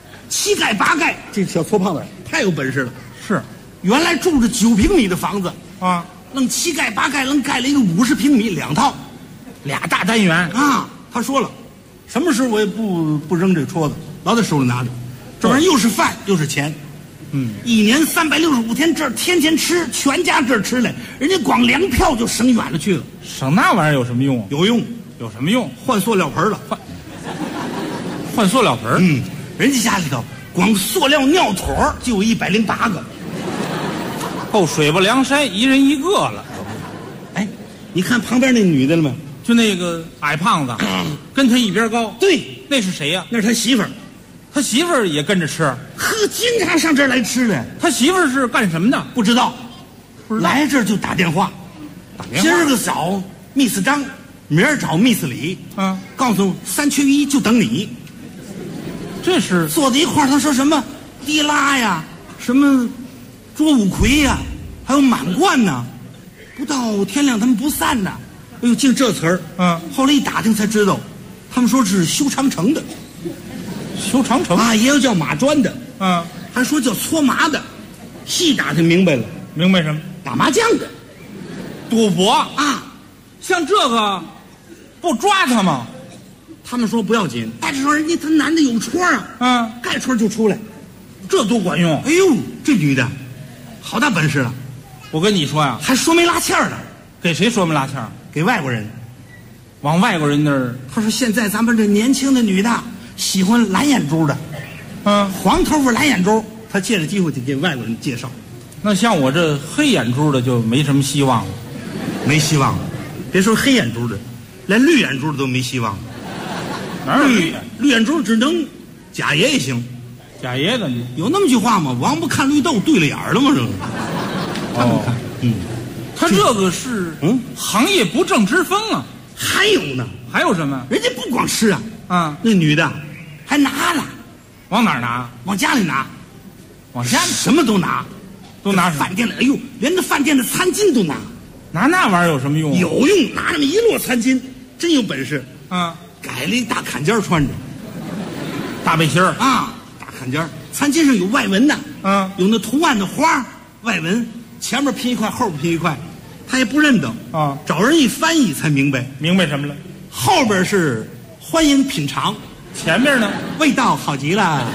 ，7盖8盖，这小搓胖子太有本事了。 是， 原来住着9平米的房子啊， 愣7盖8盖，愣盖了一个50平米2套 ，2大单元啊。他说了，什么时候我也不扔这戳子，老在手里拿着，这玩意儿又是饭又是钱。一年365天，这儿天天吃，全家这儿吃来，人家光粮票就省远了去了。 省那玩意儿有什么用？ 有用， 有什么用？ 换塑料盆了， 换塑料盆。 人家家里头光塑料尿坨就有108个， 够水泊梁山一人一个了。 哎，你看旁边那女的了吗？ 就那个矮胖子，跟他一边高。 对， 那是谁呀？ 那是他媳妇儿。 他媳妇儿也跟着吃， 经常上这儿来吃的。 他媳妇儿是干什么的？ 不知道，来这儿就打电话，今儿个找 Miss 张，明儿找 Miss 李，告诉3缺1就等你。 这是坐在一块儿，他说什么地拉呀，什么捉五魁呀，还有满贯呐，不到天亮他们不散呐。哎呦，净这词儿。后来一打听才知道，他们说是修长城的。 修长城啊，也有叫马砖的，还说叫搓麻的，细打听明白了， 明白什么？ 打麻将的， 赌博啊，像这个不抓他吗？ 他们说不要紧，但是说人家他男的有戳啊，盖戳就出来， 这多管用。 哎呦，这女的好大本事了， 我跟你说呀， 还说没拉欠儿呢。 给谁说没拉欠儿？ 给外国人， 往外国人那儿。 他说现在咱们这年轻的女的喜欢蓝眼珠的，黄头发蓝眼珠，他借着机会就给外国人介绍。 那像我这黑眼珠的就没什么希望了， 没希望了。别说黑眼珠的，连绿眼珠的都没希望。 哪有绿眼珠只能贾爷也行。 贾爷的有那么句话吗？王八看绿豆对了眼了吗？这个他们看， 他这个是行业不正之风啊。 还有呢， 还有什么？ 人家不光吃啊，那女的还拿了， 往哪儿拿？ 往家里拿， 往家里什么都拿， 都拿什么？ 饭店的，哎呦，连那饭店的餐巾都拿。 拿那玩意儿有什么用？ 有用，拿那么一摞餐巾，真有本事。改了一大坎肩穿着， 大背心儿啊，大坎肩，餐巾上有外纹的，有那图案的花，外纹前面拼一块，后边拼一块，他也不认得啊， 找人一翻译才明白。 明白什么了？ 后边是欢迎品尝， 前面呢？ 味道好极了。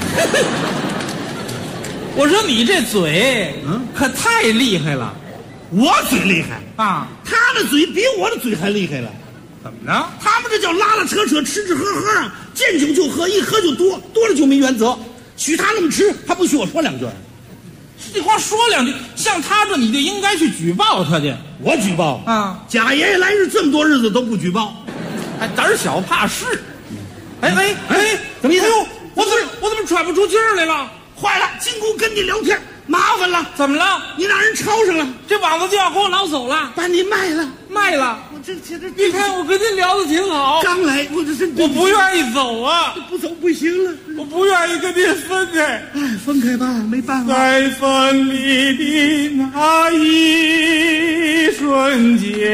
我说你这嘴，可太厉害了。 我嘴厉害啊， 他的嘴比我的嘴还厉害了。 怎么呢？ 他们这叫拉拉扯扯，吃吃喝喝啊，见酒就喝，一喝就多，多了就没原则。许他那么吃，还不许我说两句？ 这光说两句，像他这你就应该去举报他去。 我举报啊！ 贾爷爷来日这么多日子都不举报， 还胆小怕事。哎， 怎么意思？ 哎呦，我怎么喘不出气儿来了？ 坏了，金姑跟你聊天麻烦了。 怎么了？ 你让人抄上了， 这网子就要给我捞走了， 把你卖了。 我这你看我跟您聊的挺好， 刚来我不愿意走啊， 不走不行了， 我不愿意跟您分开。 哎，分开吧，没办法。 在分离的那一瞬间，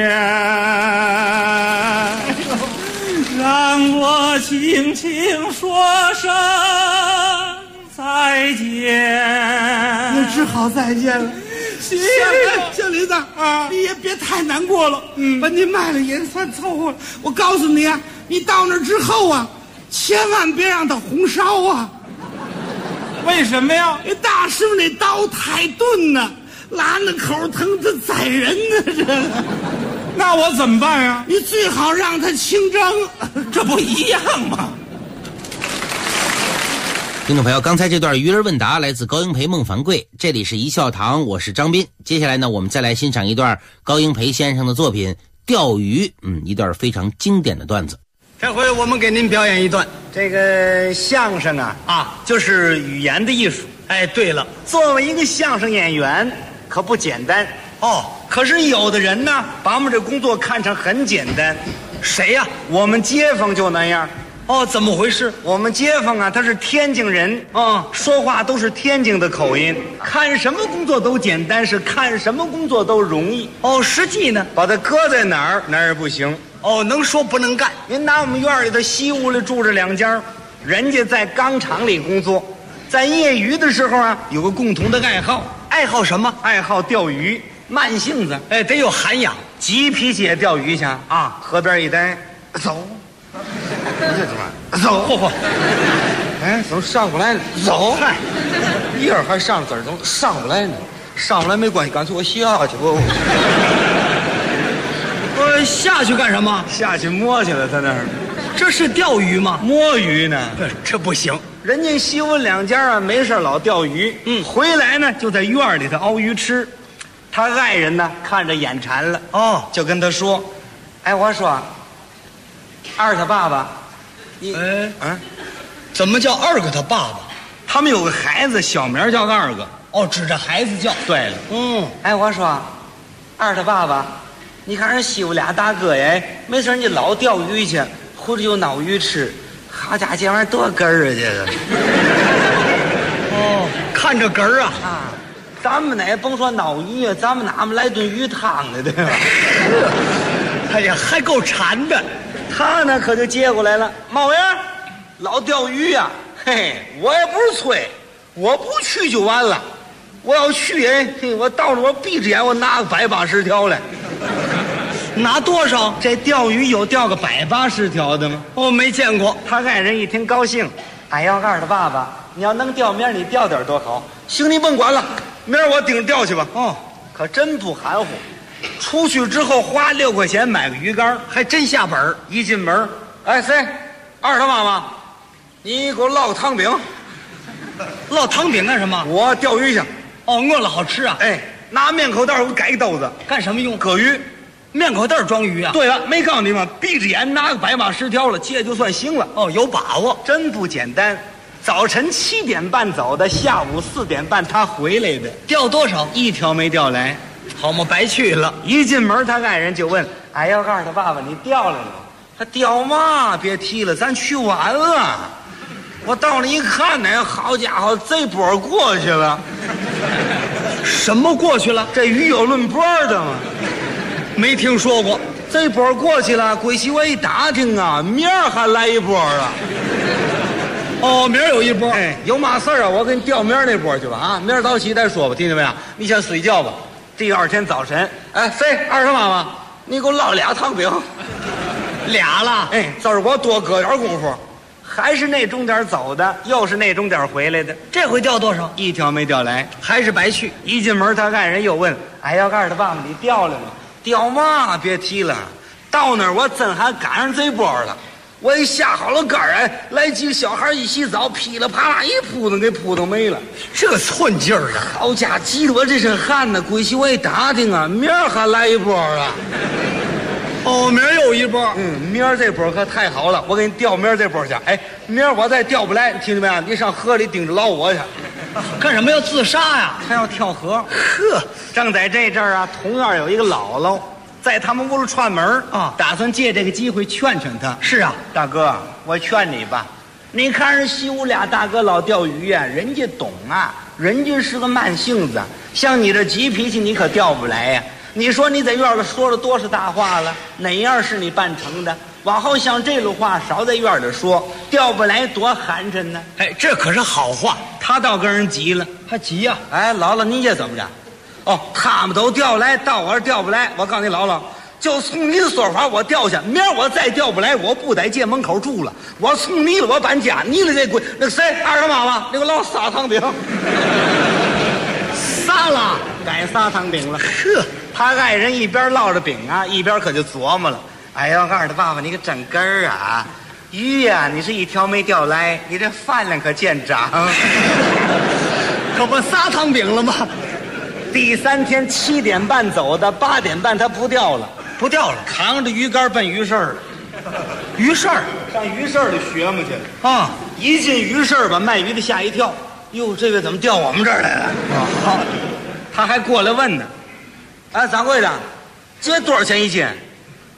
让我轻轻说声再见。 也只好再见了。小林子啊，你也别太难过了，把你卖了也算凑合了。我告诉你啊，你到那之后啊，千万别让他红烧啊。 为什么呀？ 那大师傅那刀太钝呢，拉那口疼的宰人呢，这个。 那我怎么办呀？ 你最好让他清蒸， 这不一样吗？ 听众朋友，刚才这段娱乐问答来自高英培、孟凡贵，这里是一笑堂，我是张斌。接下来呢，我们再来欣赏一段高英培先生的作品《钓鱼》，一段非常经典的段子。 这回我们给您表演一段这个相声啊，就是语言的艺术。哎，对了，作为一个相声演员可不简单哦。可是有的人呢，把我们这工作看成很简单， 谁呀？我们街坊就那样。 哦，怎么回事？ 我们街坊啊，他是天津人啊，说话都是天津的口音。看什么工作都简单，是看什么工作都容易。 哦，实际呢， 把它搁在哪儿，哪儿不行。 哦，能说不能干。 您拿我们院里的西屋里住着2家，人家在钢厂里工作，在业余的时候啊，有个共同的爱好。 爱好什么？ 爱好钓鱼，慢性子。 哎，得有涵养。 急脾气也钓鱼去啊，河边一待，走。这怎么走？ 嚯！ 哎，怎么上不来呢？走！嗨，一会儿还上字儿，怎么上不来呢？上不来没关系，干脆我下去。 我下去干什么？ 下去摸去了，在那儿。 这是钓鱼吗？ 摸鱼呢？ 这不行。 人家西屋2家啊，没事老钓鱼。回来呢就在院里头熬鱼吃。他爱人呢看着眼馋了， 哦， 就跟他说：“哎，我说，二他爸爸。” 怎么叫二哥他爸爸？ 他们有个孩子，小名叫二哥。 哦，指着孩子叫。 对了，哎，我说，二他爸爸，你看人西屋2大哥呀，没事你老钓鱼去，回来就捞鱼吃，好家伙，这玩意儿多哏儿啊，这个。 哦，看着哏儿啊。 咱们呢甭说捞鱼啊，咱们哪么来顿鱼汤呢，对吧？ 哎呀，还够馋的。 他呢可就接过来了，猫爷，老钓鱼呀，嘿，我也不是催，我不去就完了，我要去哎，我到时候我闭着眼我拿个180条来。 拿多少？ 这钓鱼有钓个180条的吗？ 我没见过。 他爱人一听高兴，哎呀，二的爸爸，你要能钓，明儿你钓点多好。行，你甭管了，明儿我盯着钓去吧。 哦， 可真不含糊。出去之后花6块钱买个鱼竿， 还真下本儿。 一进门，哎，谁？二他妈妈，你给我烙个汤饼。 烙汤饼干什么？ 我钓鱼去。 哦，饿了好吃啊。 哎，拿面口袋我改个兜子， 干什么用？ 搁鱼。 面口袋装鱼啊？ 对了，没告诉你吗？闭着眼拿个180条了，这就算行了。 哦，有把握。 真不简单。早晨7点半走的，下午4点半他回来的。 钓多少 ？1条没钓来。 好嘛，白去了。 一进门，他爱人就问：“哎呀，告诉他爸爸，你钓来了？”他钓嘛，别提了，咱去晚了。我到那一看呢，好家伙，这波过去了。 什么过去了？ 这鱼有论波的吗？ 没听说过。 这波过去了，归西我一打听啊，明儿还来一波啊。 哦，明儿有一波。 哎，有嘛事儿啊？我给你钓明儿那波去吧啊！明儿早起再说吧，听见没有？你先睡觉吧。第2天早晨，哎，谁？二他妈妈，你给我烙2汤饼。 俩了。 哎，这是我多搁点功夫，还是那钟点走的，又是那钟点回来的。 这回钓多少 ？1条没钓来， 还是白去。 一进门，他爱人又问：“哎，要告诉他爸爸，你钓来了？钓嘛，别提了。到那儿我真还赶上这波了。我一下好了杆儿，哎，来几个小孩一洗澡，噼里啪啦一扑腾给扑腾没了。 这寸劲儿啊！ 好家伙，急得我这身汗呢。归西我一打听啊，明儿还来一波啊。 哦，明儿有一波。 明儿这波可太好了，我给你钓明儿这波去。哎，明儿我再钓不来，你听见没有？你上河里盯着捞我去。 干什么要自杀呀？ 他要跳河。呵，正在这阵儿啊，同院有一个姥姥在他们屋里串门啊，打算借这个机会劝劝他。 是啊， 大哥，我劝你吧，你看人西屋2大哥老钓鱼呀，人家懂啊，人家是个慢性子，像你这急脾气，你可钓不来呀。你说你在院里说了多少大话了？哪样是你办成的？往后像这种话少在院里说，钓不来多寒碜呢。 哎，这可是好话。 他倒跟人急了， 他急呀。 哎，姥姥，你这怎么着？哦，他们都钓来，到我这钓不来。我告诉你，姥姥，就从你的说法，我钓去。明儿我再钓不来，我不在街门口住了，我从你了，我搬家。你了这鬼，那个谁，二他妈妈，那个老撒汤饼， 撒了， 该撒汤饼了。呵，他爱人一边烙着饼啊，一边可就琢磨了。哎呀，二他爸爸，你可真根儿啊！鱼呀，你是1条没钓来，你这饭量可见长。 可不撒汤饼了吗？ 第3天7点半走的，8点半他不钓了，扛着鱼竿奔鱼市了。 鱼市上鱼市里学嘛去了啊！ 一进鱼市把卖鱼的吓一跳，哟，这个怎么调我们这儿来了？好，他还过来问呢。哎，掌柜的，这多少钱一斤？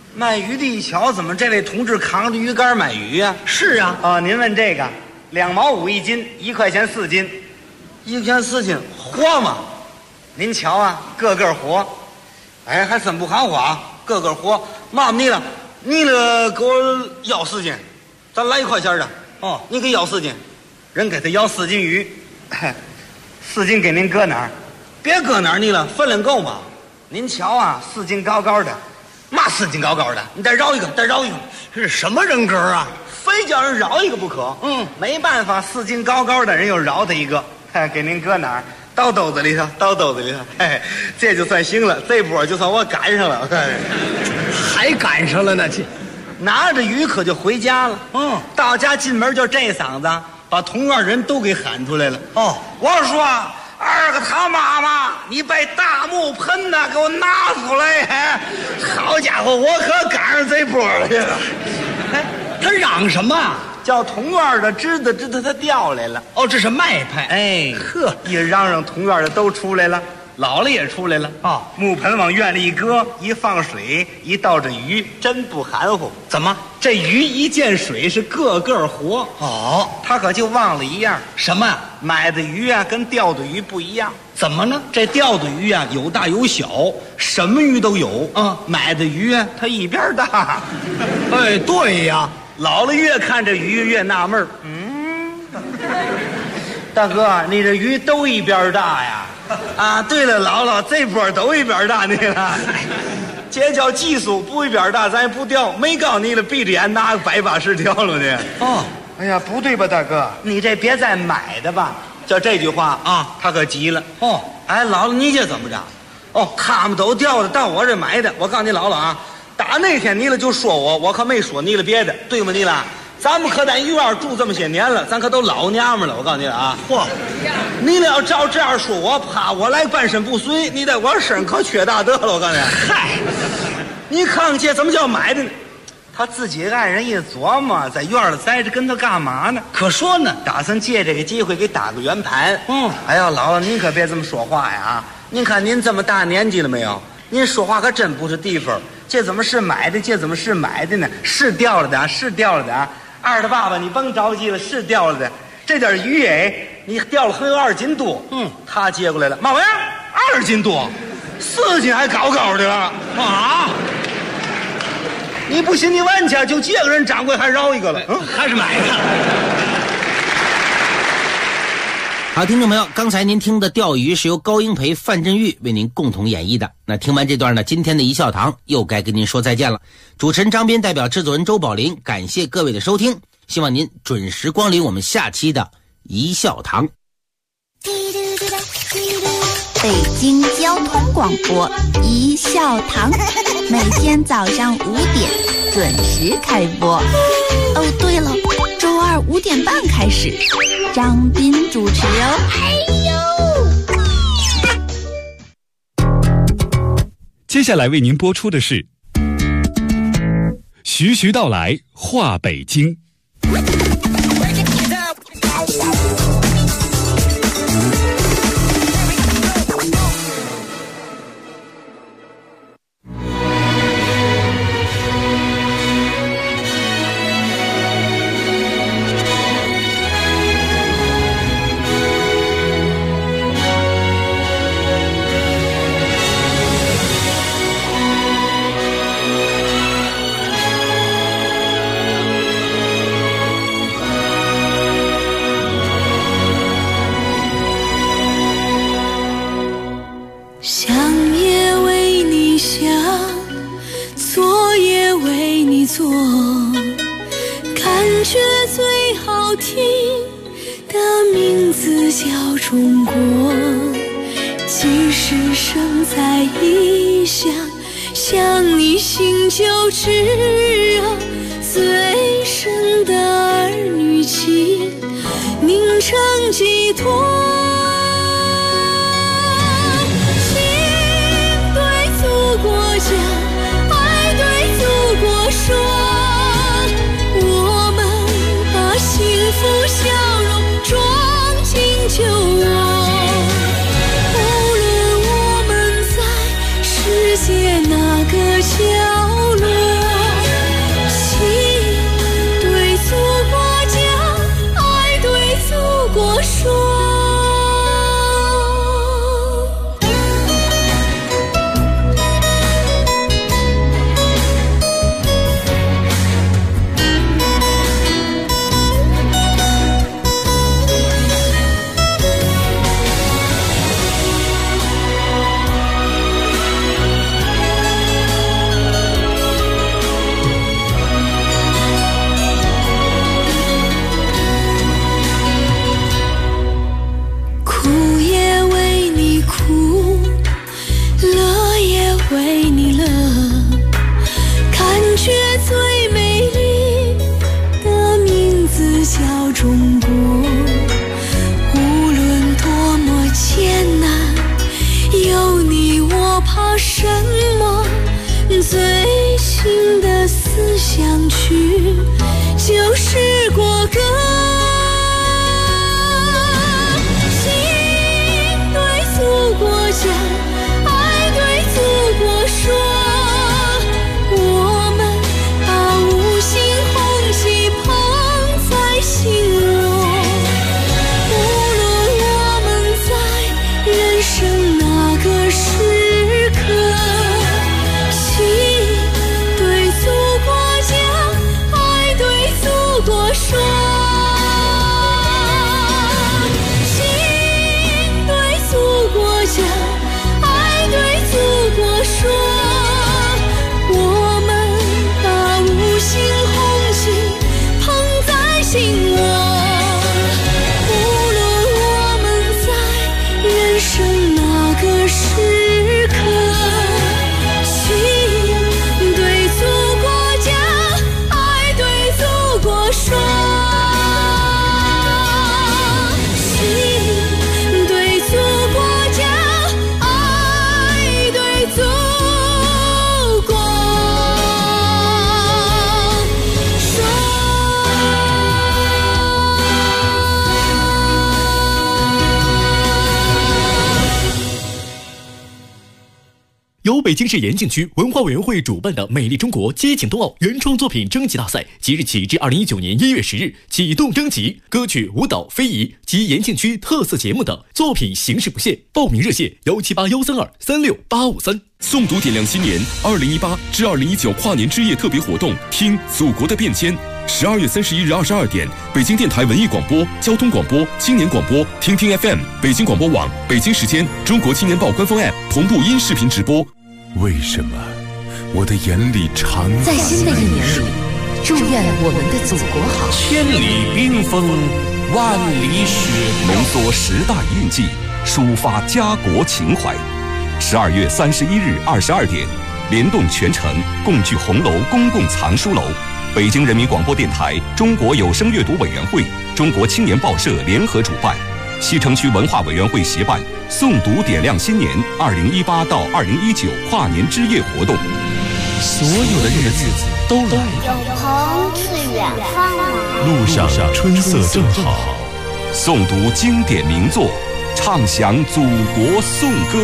卖鱼的一瞧，怎么这位同志扛着鱼竿买鱼啊？ 是啊。 哦，您问这个，2毛5一斤，1块钱4斤，1块钱4斤，活吗？您瞧啊，个个活，哎，还真不含糊啊，个个活。妈妈，你了给我要4斤，咱来1块钱的。哦，你给要4斤，人给他要4斤鱼，4斤给您搁哪儿？别搁哪儿你了，分量够吗？您瞧啊，4斤高高的，嘛4斤高高的？你再绕一个，再绕一个， 这是什么人格啊？ 非叫人绕一个不可。没办法，4斤高高的人又绕他一个，给您搁哪儿？到兜子里头，到兜子里头，这就算行了，这波就算我赶上了。 还赶上了呢，这拿着鱼可就回家了。到家进门就这嗓子，把同院人都给喊出来了。我说二个他妈妈，你把大木盆呐给我拿出来！好家伙，我可赶上这波了去了。 他嚷什么？ 叫同院的知道他调来了。 这是卖派。 哎呵，一嚷嚷，同院的都出来了。姥姥也出来了木盆往院里一搁，一放水，一倒着鱼，真不含糊。 怎么？ 这鱼一见水是个个活。他可就忘了一样。 什么？ 买的鱼啊跟钓的鱼不一样。 怎么呢？ 这钓的鱼啊有大有小，什么鱼都有。买的鱼啊它一边大。 哎，对呀。 姥姥越看这鱼越纳闷大哥，你这鱼都一边大呀？对了，姥姥，这波都一边大你了。这叫技术，不一边大咱也不钓。没告你了，闭着眼拿100把式钓了呢。哎呀，不对吧，大哥？你这别再买的吧？就这句话他可急了。哎，姥姥，你这怎么着？他们都钓的，到我这买的。我告诉你，姥姥啊，打那天你了就说我可没说你了别的，对吗？你了。咱们可在医院住这么些年了，咱可都老娘们了。我告诉你了啊，你要照这样说我，怕我来半身不遂，你在我身可缺大德了。我告诉你，你看看这怎么叫买的呢？他自己爱人一琢磨，在院里待着跟他干嘛呢？可说呢，打算借这个机会给打个圆盘。哎呀，姥姥您可别这么说话呀！您看您这么大年纪了没有？您说话可真不是地方。这怎么是买的？这怎么是买的呢？是掉了的，是掉了的。二的爸爸，你甭着急了，是掉了的。这点鱼你掉了还有2斤多。他接过来了，妈玩意儿2斤多，4斤还高高的了你不信你问去，就这个人掌柜还饶一个了， 还是买的。 好，听众朋友，刚才您听的钓鱼是由高英培、范振钰为您共同演绎的。那听完这段呢，今天的一笑堂又该跟您说再见了。主持人张斌代表制作人周宝林，感谢各位的收听，希望您准时光临我们下期的一笑堂。 北京交通广播一笑堂，每天早上5点准时开播。对了，周二5点半开始，张斌主持哦。 接下来为您播出的是徐徐道来话北京。 做，感觉最好听的名字叫中国。即使生在异乡，想你心就炙热，最深的儿女情凝成寄托。心对祖国讲，爱对祖国说，我们把幸福笑容装进酒窝。无论我们在世界哪个角落， 过什么最新的思想曲，就是国歌。心对祖国讲，爱对祖国说，我们把五星红旗捧在心窝。无论我们在人生哪个时刻，心对祖国讲，爱对祖国说。心对祖国讲，爱对祖国说，我们把五星红旗捧在心窝。无论我们在人生哪个时刻，心对祖国讲，爱对祖国说。心对祖国讲，爱对祖国说。 由北京市延庆区文化委员会主办的美丽中国接近冬奥原创作品征集大赛即日起至2019年1月10日启动征集，歌曲、舞蹈、非遗及延庆区特色节目等作品形式不限。报名热线17813236853。 诵读点亮新年2018至2019跨年之夜特别活动，听祖国的变迁。12月31日22点，北京电台文艺广播、交通广播、青年广播、听听 FM、北京广播网、北京时间、中国青年报官方 App 同步音视频直播。 为什么我的眼里常在新的一年里，祝愿我们的祖国好。 千里冰封，万里雪飘，浓缩时代印记，抒发家国情怀。12月31日22点，联动全城共聚红楼公共藏书楼，北京人民广播电台、中国有声阅读委员会、中国青年报社联合主办，西城区文化委员会协办诵读点亮新年2018到2019跨年之夜活动。 所有的日子都来了， 有朋自远方来， 路上春色正好。 诵读经典名作，唱响祖国颂歌。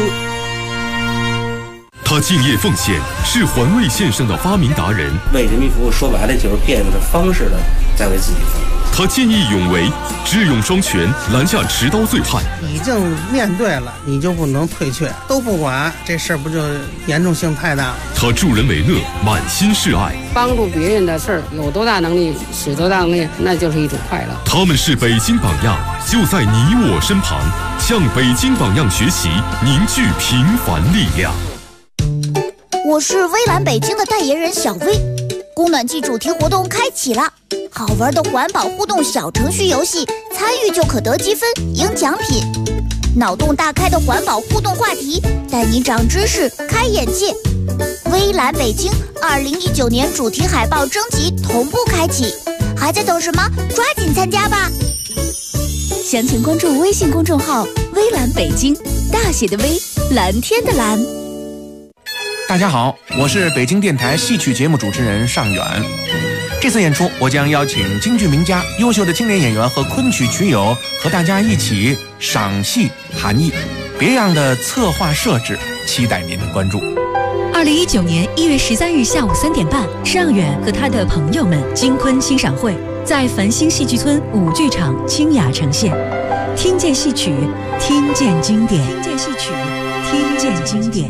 他敬业奉献，是环卫线上的发明达人。 为人民服务，说白了就是变着方式的在为自己服务。 他见义勇为，智勇双全，拦下持刀醉汉。 已经面对了，你就不能退却，都不管，这事儿不就严重性太大了？ 他助人为乐，满心是爱。 帮助别人的事儿，有多大能力使多大能力，那就是一种快乐。 他们是北京榜样，就在你我身旁，向北京榜样学习，凝聚平凡力量。 我是微蓝北京的代言人小薇，供暖季主题活动开启了，好玩的环保互动小程序游戏，参与就可得积分赢奖品。脑洞大开的环保互动话题，带你长知识开眼界。微蓝北京2019年主题海报征集同步开启，还在等什么？抓紧参加吧！详情关注微信公众号微蓝北京，大写的微，蓝天的蓝。 大家好，我是北京电台戏曲节目主持人尚远。这次演出，我将邀请京剧名家、优秀的青年演员和昆曲曲友和大家一起赏戏谈艺，别样的策划设置，期待您的关注。 2019年1月13日下午3点半，尚远和他的朋友们京昆欣赏会在繁星戏剧村舞剧场清雅呈现，听见戏曲，听见经典，听见戏曲，听见经典。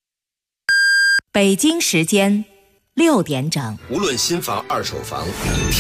北京时间6点整。 无论新房二手房，